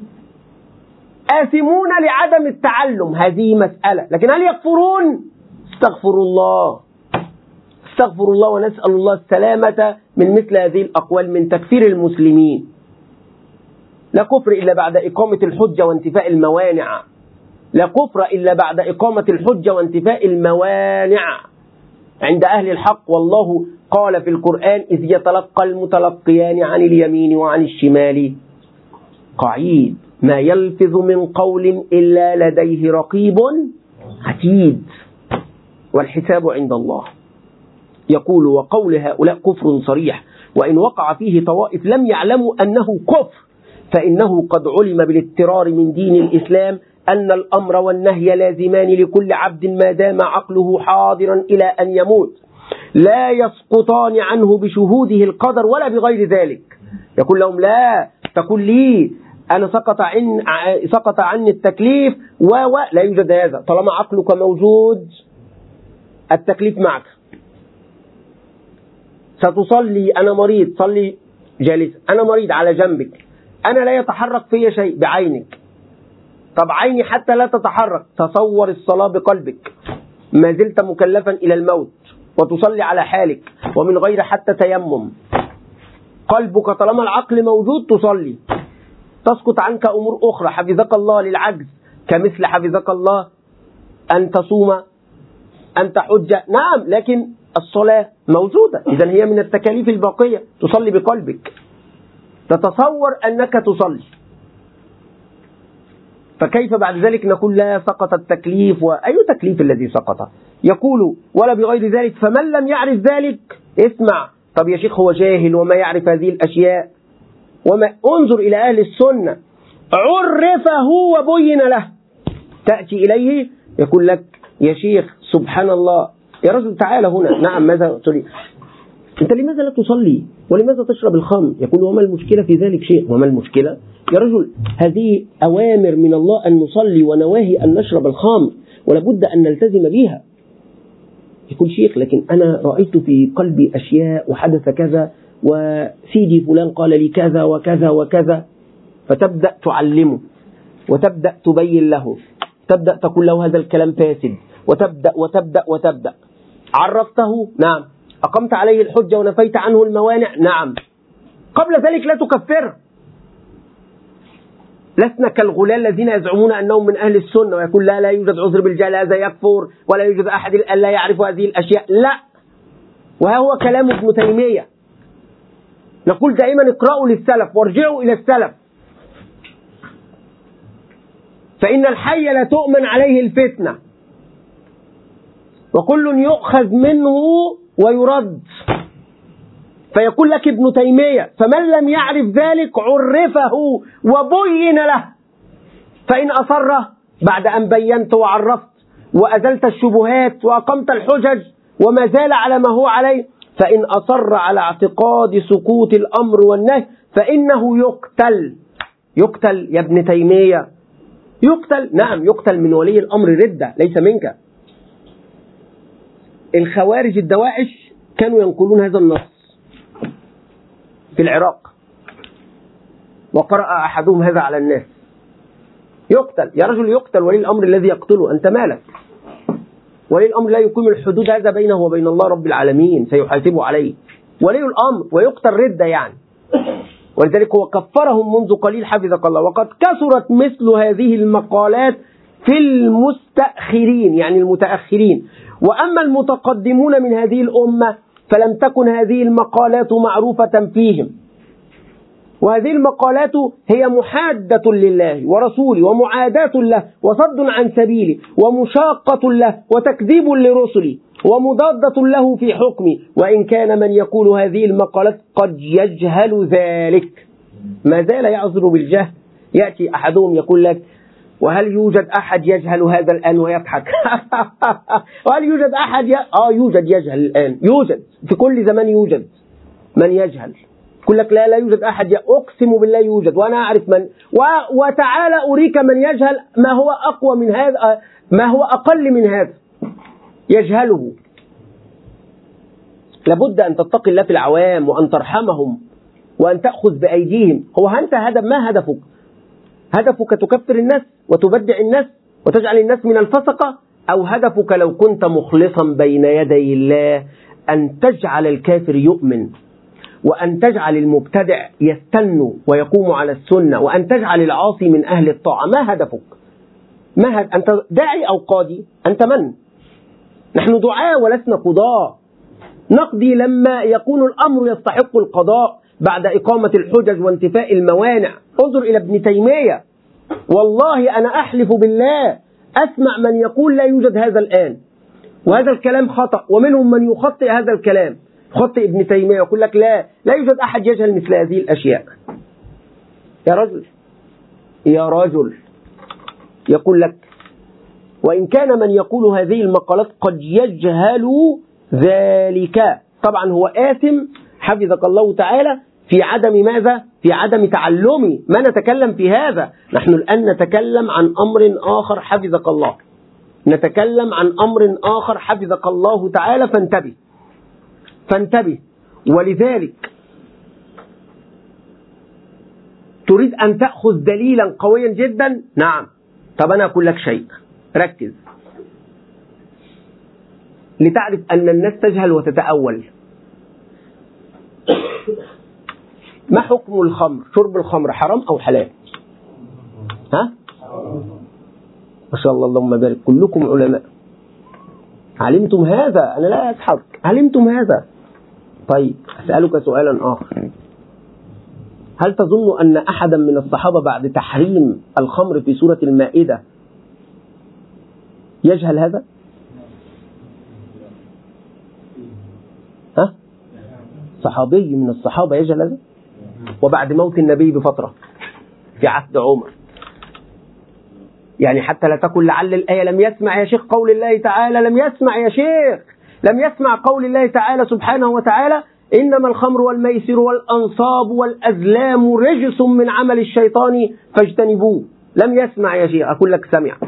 S1: آثمون لعدم التعلم، هذه مسألة. لكن هل يكفرون؟ استغفر الله استغفر الله ونسأل الله السلامة من مثل هذه الأقوال من تكفير المسلمين. لا كفر إلا بعد إقامة الحجة وانتفاء الموانع، لا كفر إلا بعد إقامة الحجة وانتفاء الموانع عند أهل الحق. والله قال في القرآن: إذ يتلقى المتلقيان عن اليمين وعن الشمال قعيد ما يلفظ من قول إلا لديه رقيب عتيد والحساب عند الله. يقول: وقول هؤلاء كفر صريح، وإن وقع فيه طوائف لم يعلموا أنه كفر، فإنه قد علم بالاضطرار من دين الإسلام أن الأمر والنهي لازمان لكل عبد ما دام عقله حاضرا إلى أن يموت، لا يسقطان عنه بشهوده القدر ولا بغير ذلك. يقول لهم: لا تقول لي أنا سقط عن سقط عني التكليف و لا يوجد هذا. طالما عقلك موجود التكليف معك. ستصلي، أنا مريض، صلي جالس، أنا مريض على جنبك، أنا لا يتحرك في شيء بعينك. طب عيني حتى لا تتحرك، تصور الصلاة بقلبك، ما زلت مكلفا إلى الموت، وتصلي على حالك ومن غير حتى تيمم. قلبك طالما العقل موجود تصلي. تسقط عنك أمور أخرى حفظك الله للعجز، كمثل حفظك الله أن تصوم، أن تحج، نعم، لكن الصلاة موجودة، إذن هي من التكاليف الباقية. تصلي بقلبك، تتصور أنك تصلي، فكيف بعد ذلك نقول لا سقط التكليف؟ وأي تكليف الذي سقط؟ يقول: ولا بغير ذلك، فمن لم يعرف ذلك. اسمع، طب يا شيخ هو جاهل وما يعرف هذه الأشياء، وما انظر إلى أهل السنة عرفه وبين له. تأتي إليه يقول لك: يا شيخ سبحان الله، يا رجل تعال هنا. نعم، ماذا تريد؟ أنت لماذا لا تصلي ولماذا تشرب الخمر؟ يقول: وما المشكلة في ذلك شيء؟ وما المشكلة يا رجل؟ هذه أوامر من الله أن نصلي ونواهي أن نشرب الخمر، ولابد أن نلتزم بها. يقول: شيخ لكن أنا رأيت في قلبي أشياء وحدث كذا، وسيدي فلان قال لي كذا وكذا وكذا. فتبدأ تعلمه وتبدأ تبين له، تبدأ تقول له هذا الكلام فاسد، وتبدأ وتبدأ وتبدأ. عرفته؟ نعم. أقمت عليه الحجة ونفيت عنه الموانع؟ نعم. قبل ذلك لا تكفر. لسنا كالغلال الذين يزعمون أنهم من أهل السنة ويقول لا لا يوجد عذر بالجهل، هذا يكفر، ولا يوجد أحد لا يعرف هذه الأشياء. لا، وها هو كلام ابن تيمية. نقول دائما اقرأوا للسلف وارجعوا إلى السلف، فإن الحي لا تؤمن عليه الفتنة، وكل يؤخذ منه ويرد. فيقول لك ابن تيمية: فمن لم يعرف ذلك عرفه وبين له، فإن أصر بعد أن بينت وعرفت وأزلت الشبهات وأقمت الحجج وما زال على ما هو عليه، فإن أصر على اعتقاد سقوط الأمر والنهي فإنه يقتل. يقتل يا ابن تيمية، يقتل. نعم، يقتل من ولي الأمر ردة، ليس منك. الخوارج الدواعش كانوا ينقلون هذا النص في العراق، وقرأ أحدهم هذا على الناس: يقتل يا رجل، يقتل ولي الأمر الذي يقتله، أنت مالك؟ ولي الأمر لا يقيم الحدود، هذا بينه وبين الله رب العالمين، سيحاسبه عليه ولي الأمر، ويقتل ردة يعني. ولذلك هو كفرهم منذ قليل حفظك الله. وقد كثرت مثل هذه المقالات في المستأخرين، يعني المتأخرين. وأما المتقدمون من هذه الأمة فلم تكن هذه المقالات معروفة فيهم، وهذه المقالات هي محادة لله ورسوله ومعاداة له وصد عن سبيله ومشاقة له وتكذيب لرسله ومضادة له في حكمه. وإن كان من يقول هذه المقالات قد يجهل ذلك، ما زال يعذر بالجهل. يأتي أحدهم يقول لك: وهل يوجد أحد يجهل هذا الآن؟ ويضحك. وهل يوجد أحد ي... آه يوجد يجهل الآن، يوجد في كل زمان، يوجد من يجهل. يقول لك لا لا يوجد أحد، أقسم بالله يوجد، وأنا أعرف من و... وتعالى أريك من يجهل ما هو أقوى من هذا، ما هو أقل من هذا يجهله. لابد أن تتقي الله في العوام وأن ترحمهم وأن تأخذ بأيديهم. هو أنت هدف ما هدفك؟ هدفك تكفر الناس وتبدع الناس وتجعل الناس من الفسقة، أو هدفك لو كنت مخلصا بين يدي الله أن تجعل الكافر يؤمن، وأن تجعل المبتدع يستن ويقوم على السنة، وأن تجعل العاصي من أهل الطاعة؟ ما هدفك؟ ما هد... أنت داعي أو قاضي؟ أنت من؟ نحن دعاء ولسنا قضاء. نقضي لما يكون الأمر يستحق القضاء بعد إقامة الحجج وانتفاء الموانع. انظر إلى ابن تيمية، والله أنا أحلف بالله أسمع من يقول لا يوجد هذا الآن، وهذا الكلام خطأ، ومنهم من يخطئ هذا الكلام، خطئ ابن تيمية، يقول لك لا لا يوجد أحد يجهل مثل هذه الأشياء. يا رجل يا رجل يقول لك وإن كان من يقول هذه المقالات قد يجهل ذلك، طبعا هو آثم حفظك الله تعالى في عدم ماذا؟ في عدم تعلمي. ما نتكلم في هذا، نحن الآن نتكلم عن أمر آخر حفظك الله، نتكلم عن أمر آخر حفظك الله تعالى، فانتبه فانتبه. ولذلك تريد أن تأخذ دليلا قويا جدا؟ نعم. طب أنا أقول لك شيء، ركز لتعرف أن الناس تجهل وتتأول. ما حكم الخمر؟ شرب الخمر حرام أو حلال؟ ها؟ ما شاء الله اللهم بارك، كلكم علماء، علمتم هذا، أنا لا أضحك، علمتم هذا. طيب أسألك سؤالا آخر، هل تظن أن أحدا من الصحابة بعد تحريم الخمر في سورة المائدة يجهل هذا؟ ها؟ صحابي من الصحابة يجهل هذا؟ وبعد موت النبي بفترة في عهد عمر. يعني حتى لا تقل لعل الآية لم يسمع يا شيخ قول الله تعالى، لم يسمع يا شيخ، لم يسمع قول الله تعالى سبحانه وتعالى إنما الخمر والميسر والأنصاب والأزلام رجس من عمل الشيطان فاجتنبوه. لم يسمع يا شيخ، أقول لك سمع.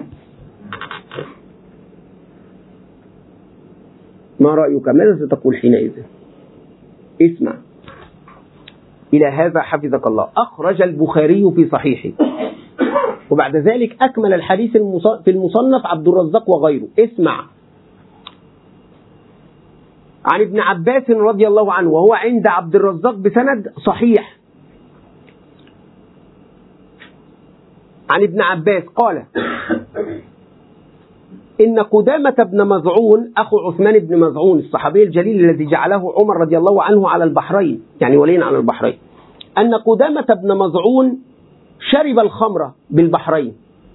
S1: ما رأيك؟ ماذا ستقول حينئذ؟ اسمع إلى هذا حفظك الله. أخرج البخاري في صحيحه، وبعد ذلك أكمل الحديث في المصنف عبد الرزاق وغيره. اسمع عن ابن عباس رضي الله عنه، وهو عند عبد الرزاق بسند صحيح، عن ابن عباس قال إن قدامة بن مظعون أخو عثمان بن مظعون الصحابي الجليل الذي جعله عمر رضي الله عنه على البحرين، يعني وليا على البحرين، أن قدامة بن مظعون شرب الخمر بالبحرين،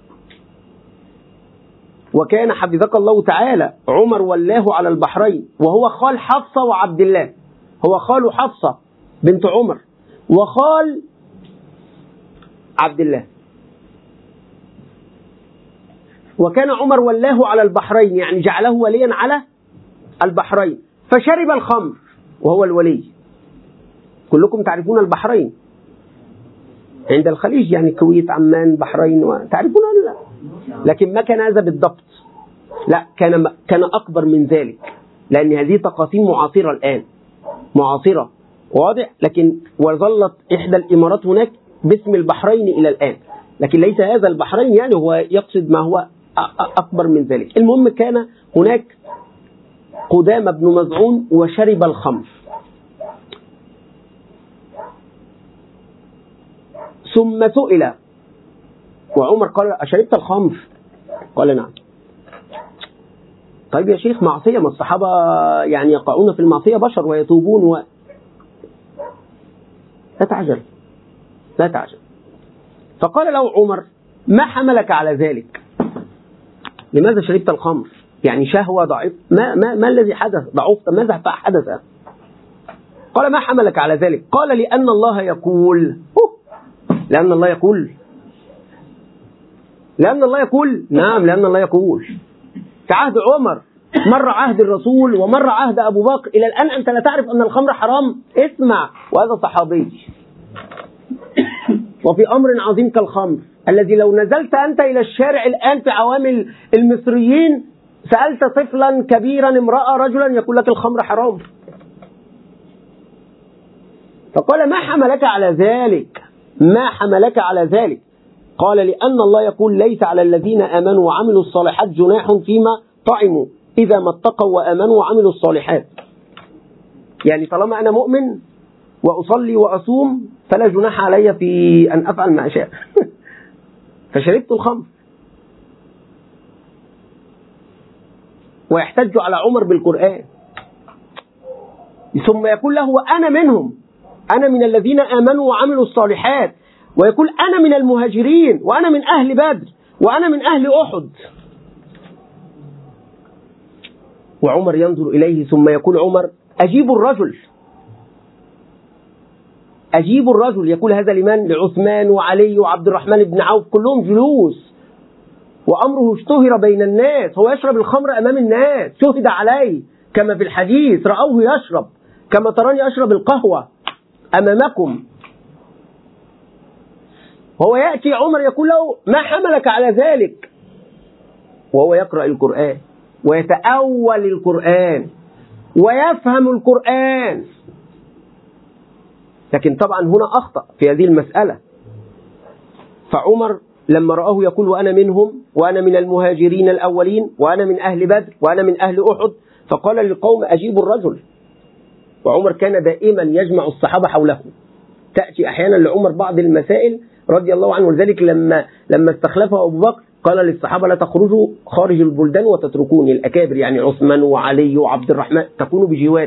S1: وكان حفظك الله تعالى عمر ولاه على البحرين، وهو خال حفصة وعبد الله، هو خال حفصة بنت عمر وخال عبد الله، وكان عمر ولاه على البحرين، يعني جعله وليا على البحرين، فشرب الخمر وهو الولي. كلكم تعرفون البحرين عند الخليج، يعني كويت، عمان، بحرين، تعرفون لا؟ لكن ما كان هذا بالضبط، لا، كان كان أكبر من ذلك، لأن هذه تقاسيم معاصرة الآن، معاصرة واضح، لكن وظلت إحدى الإمارات هناك باسم البحرين إلى الآن، لكن ليس هذا البحرين، يعني هو يقصد ما هو أكبر من ذلك. المهم كان هناك قدامة بن مظعون وشرب الخمر، ثم سئل وعمر قال أشربت الخمر؟ قال نعم. طيب يا شيخ معصية، ما الصحابة يعني يقعون في المعصية بشر ويتوبون و... لا تعجل لا تعجل. فقال له عمر ما حملك على ذلك؟ لماذا شربت الخمر؟ يعني شهوة ضعيف، ما, ما, ما الذي حدث؟ ضعفت، ماذا حدث؟ قال ما حملك على ذلك؟ قال لأن الله يقول. لأن الله يقول لأن الله يقول نعم لأن الله يقول. في عهد عمر مر عهد الرسول ومر عهد أبو بكر، إلى الآن أنت لا تعرف أن الخمر حرام؟ اسمع، وهذا صحابي وفي أمر عظيم كالخمر الذي لو نزلت أنت إلى الشارع الآن في عوام المصريين سألت طفلا كبيرا امرأة رجلا يقول لك الخمر حرام. فقال ما حملك على ذلك؟ ما حملك على ذلك؟ قال لأن الله يقول ليس على الذين آمنوا وعملوا الصالحات جناح فيما طعموا إذا ما اتقوا وآمنوا وعملوا الصالحات. يعني طالما أنا مؤمن وأصلي وأصوم فلا جناح علي في أن أفعل ما أشاء. فشربت الخمر. ويحتج على عمر بالقرآن، ثم يقول له وأنا منهم، أنا من الذين آمنوا وعملوا الصالحات، ويقول أنا من المهاجرين وأنا من أهل بدر وأنا من أهل أحد. وعمر ينظر إليه ثم يقول عمر أجيب الرجل، أجيب الرجل. يقول هذا لمن؟ لعثمان وعلي وعبد الرحمن بن عوف، كلهم جلوس وأمره اشتهر بين الناس، هو يشرب الخمر أمام الناس، شهد عليه كما في الحديث رأوه يشرب كما تراني أشرب القهوة أمامكم. وهو يأتي عمر يقول له ما حملك على ذلك؟ وهو يقرأ القرآن ويتأول القرآن ويفهم القرآن. لكن طبعا هنا أخطأ في هذه المسألة. فعمر لما رآه يقول وأنا منهم وأنا من المهاجرين الأولين وأنا من أهل بدر وأنا من أهل أحد، فقال للقوم أجيبوا الرجل. وعمر كان دائما يجمع الصحابة حوله. تأتي أحيانا لعمر بعض المسائل رضي الله عنه، ولذلك لما لما استخلفه أبو بكر قال للصحابة لا تخرجوا خارج البلدان وتتركوني الأكابر، يعني عثمان وعلي وعبد الرحمن تكونوا بجواري.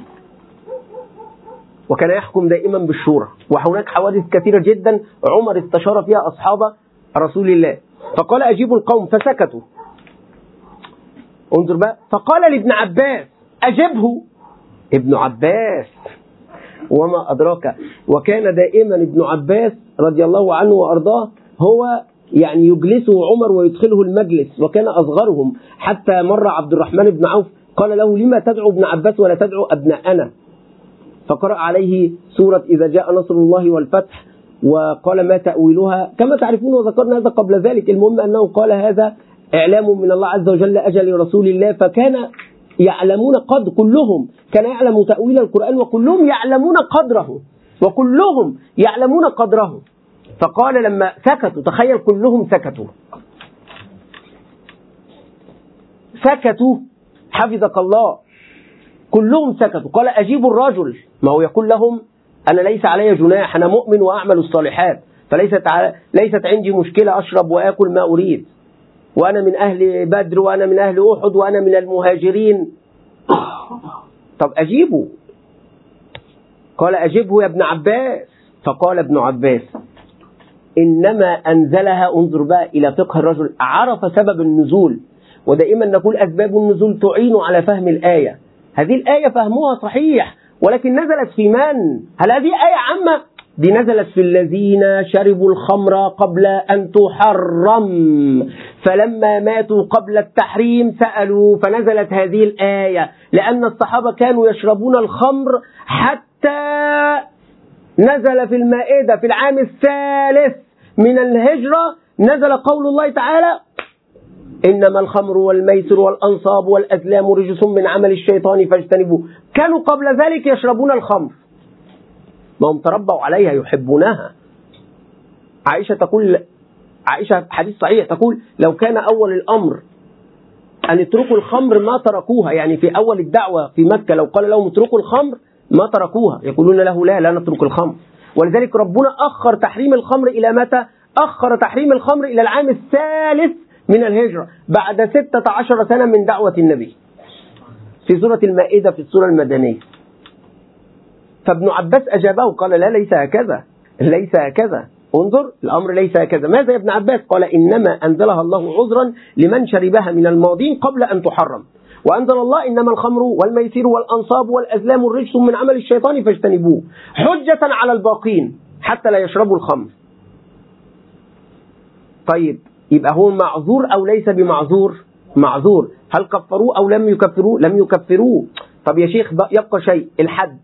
S1: وكان يحكم دائما بالشورى. وهناك حوادث كثيرة جدا عمر استشار فيها أصحاب رسول الله. فقال أجيبوا القوم فسكتوا. انظر بقى، فقال لابن عباس أجبه. ابن عباس وما أدراك. وكان دائما ابن عباس رضي الله عنه وأرضاه هو يعني يجلسه عمر ويدخله المجلس، وكان أصغرهم. حتى مر عبد الرحمن بن عوف قال له لما تدعو ابن عباس ولا تدعو أبناءنا؟ فقرأ عليه سورة إذا جاء نصر الله والفتح وقال ما تأويلها كما تعرفون، وذكرنا هذا قبل ذلك. المهم أنه قال هذا إعلام من الله عز وجل أجل رسول الله، فكان يعلمون قد كلهم كان يعلم تأويل القرآن، وكلهم يعلمون قدره وكلهم يعلمون قدره. فقال لما سكتوا، تخيل كلهم سكتوا سكتوا حفظك الله، كلهم سكتوا. قال أجيبوا الرجل، ما هو يقول لهم أنا ليس علي جناح، أنا مؤمن وأعمل الصالحات، فليست ليست عندي مشكلة أشرب وآكل ما أريد، وأنا من أهل بدر وأنا من أهل أحد وأنا من المهاجرين. طب أجيبه. قال أجيبه يا ابن عباس. فقال ابن عباس إنما أنزلها، انظر بقى إلى فقه الرجل، عرف سبب النزول. ودائما نقول أسباب النزول تعين على فهم الآية. هذه الآية فهمها صحيح، ولكن نزلت في من؟ هل هذه آية عامة؟ دي نزلت في الذين شربوا الخمر قبل أن تحرم فلما ماتوا قبل التحريم سألوا، فنزلت هذه الآية لأن الصحابة كانوا يشربون الخمر حتى نزل في المائدة في العام الثالث من الهجرة نزل قول الله تعالى إنما الخمر والميسر والأنصاب والأزلام رجس من عمل الشيطان فاجتنبوه. كانوا قبل ذلك يشربون الخمر، ما هم تربوا عليها يحبونها. عائشة تقول، عائشة حديث صحيح تقول لو كان أول الأمر أن يتركوا الخمر ما تركوها، يعني في أول الدعوة في مكة لو قال لهم اتركوا الخمر ما تركوها، يقولون له لا لا نترك الخمر. ولذلك ربنا أخر تحريم الخمر إلى متى؟ أخر تحريم الخمر إلى العام الثالث من الهجرة بعد ستة عشر سنة من دعوة النبي في سورة المائدة في السورة المدنية. فابن عباس أجابه قال لا ليس هكذا، ليس هكذا، انظر الأمر ليس هكذا. ماذا يا ابن عباس؟ قال إنما أنزلها الله عذرا لمن شربها من الماضين قبل أن تحرم، وأنزل الله إنما الخمر والميسر والأنصاب والأزلام الرجس من عمل الشيطان فاجتنبوه حجة على الباقين حتى لا يشربوا الخمر. طيب يبقى هو معذور أو ليس بمعذور؟ معذور. هل كفروه أو لم يكفروه؟ لم يكفروه. طب يا شيخ يبقى شيء الحد،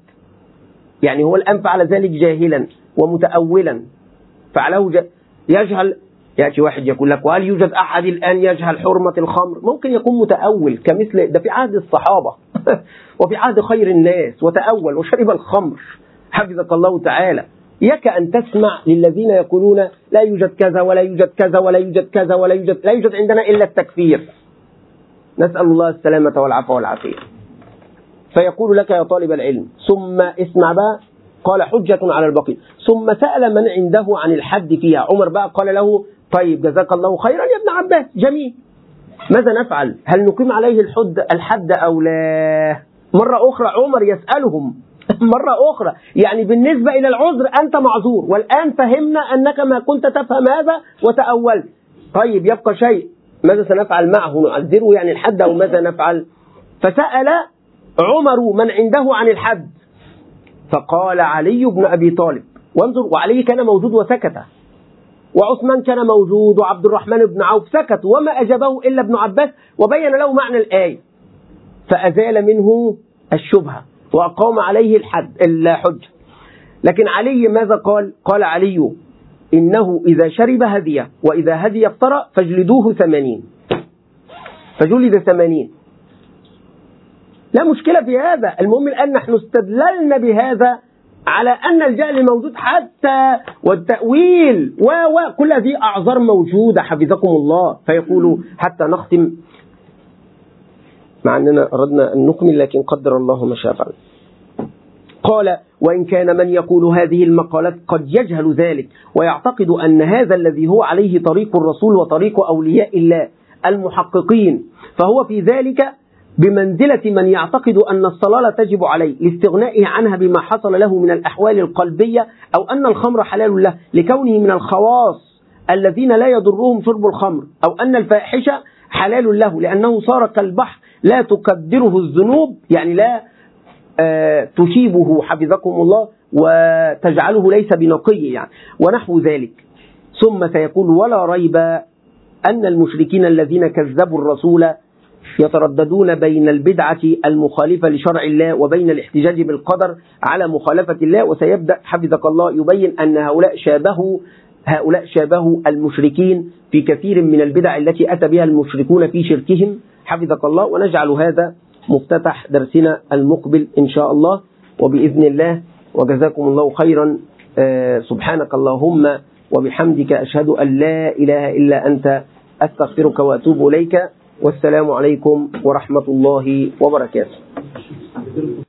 S1: يعني هو الآن فعل ذلك جاهلا ومتأولا، فعله ج... يجهل يأتي واحد يقول لك وهل يوجد أحد الآن يجهل حرمة الخمر؟ ممكن يكون متأول كمثل ده في عهد الصحابة وفي عهد خير الناس وتأول وشرب الخمر حفظك الله تعالى. إياك أن تسمع للذين يقولون لا يوجد كذا ولا يوجد كذا ولا يوجد كذا ولا يوجد لا يوجد عندنا إلا التكفير. نسأل الله السلامة والعفو والعافية. فيقول لك يا طالب العلم ثم اسمع بقى، قال حجة على البقي، ثم سأل من عنده عن الحد فيها. عمر بقى قال له طيب جزاك الله خيرا يا ابن عباس، جميل، ماذا نفعل؟ هل نقيم عليه الحد الحد أو لا؟ مرة أخرى عمر يسألهم مرة أخرى، يعني بالنسبة إلى العذر أنت معذور، والآن فهمنا أنك ما كنت تفهم هذا وتأولت. طيب يبقى شيء، ماذا سنفعل معه؟ نعذره يعني الحد أو ماذا نفعل؟ فسأل عمر من عنده عن الحد، فقال علي بن أبي طالب، وانظر، وعلي كان موجود وسكت، وعثمان كان موجود، وعبد الرحمن بن عوف سكت، وما أجابه إلا ابن عباس وبين له معنى الآية، فأزال منه الشبهة وأقام عليه الحد الحجة. لكن علي ماذا قال؟ قال علي إنه إذا شرب هدي وإذا هدي افترى فاجلدوه ثمانين، فجلد ثمانين، لا مشكلة في هذا. المهم الآن نحن استدللنا بهذا على أن الجهل موجود حتى والتأويل وكل هذه أعذار موجودة حفظكم الله. فيقول حتى نختم، مع أننا أردنا أن نكمل لكن قدر الله ما شاء فعل. قال وإن كان من يقول هذه المقالات قد يجهل ذلك ويعتقد أن هذا الذي هو عليه طريق الرسول وطريق أولياء الله المحققين، فهو في ذلك بمنزلة من يعتقد أن الصلاة تجب عليه لاستغنائه عنها بما حصل له من الأحوال القلبية، أو أن الخمر حلال له لكونه من الخواص الذين لا يضرهم شرب الخمر، أو أن الفاحشة حلال له لأنه صار كالبحر لا تكدره الذنوب، يعني لا آه تشيبه حفظكم الله وتجعله ليس بنقي يعني، ونحو ذلك. ثم سيقول ولا ريب أن المشركين الذين كذبوا الرسول يترددون بين البدعة المخالفة لشرع الله وبين الاحتجاج بالقدر على مخالفة الله. وسيبدأ حفظك الله يبين أن هؤلاء شابهوا هؤلاء شابهوا المشركين في كثير من البدع التي أتى بها المشركون في شركهم حفظك الله. ونجعل هذا مفتتح درسنا المقبل إن شاء الله وبإذن الله. وجزاكم الله خيرا. آه سبحانك اللهم وبحمدك أشهد أن لا إله إلا أنت أستغفرك وأتوب إليك. والسلام عليكم ورحمة الله وبركاته.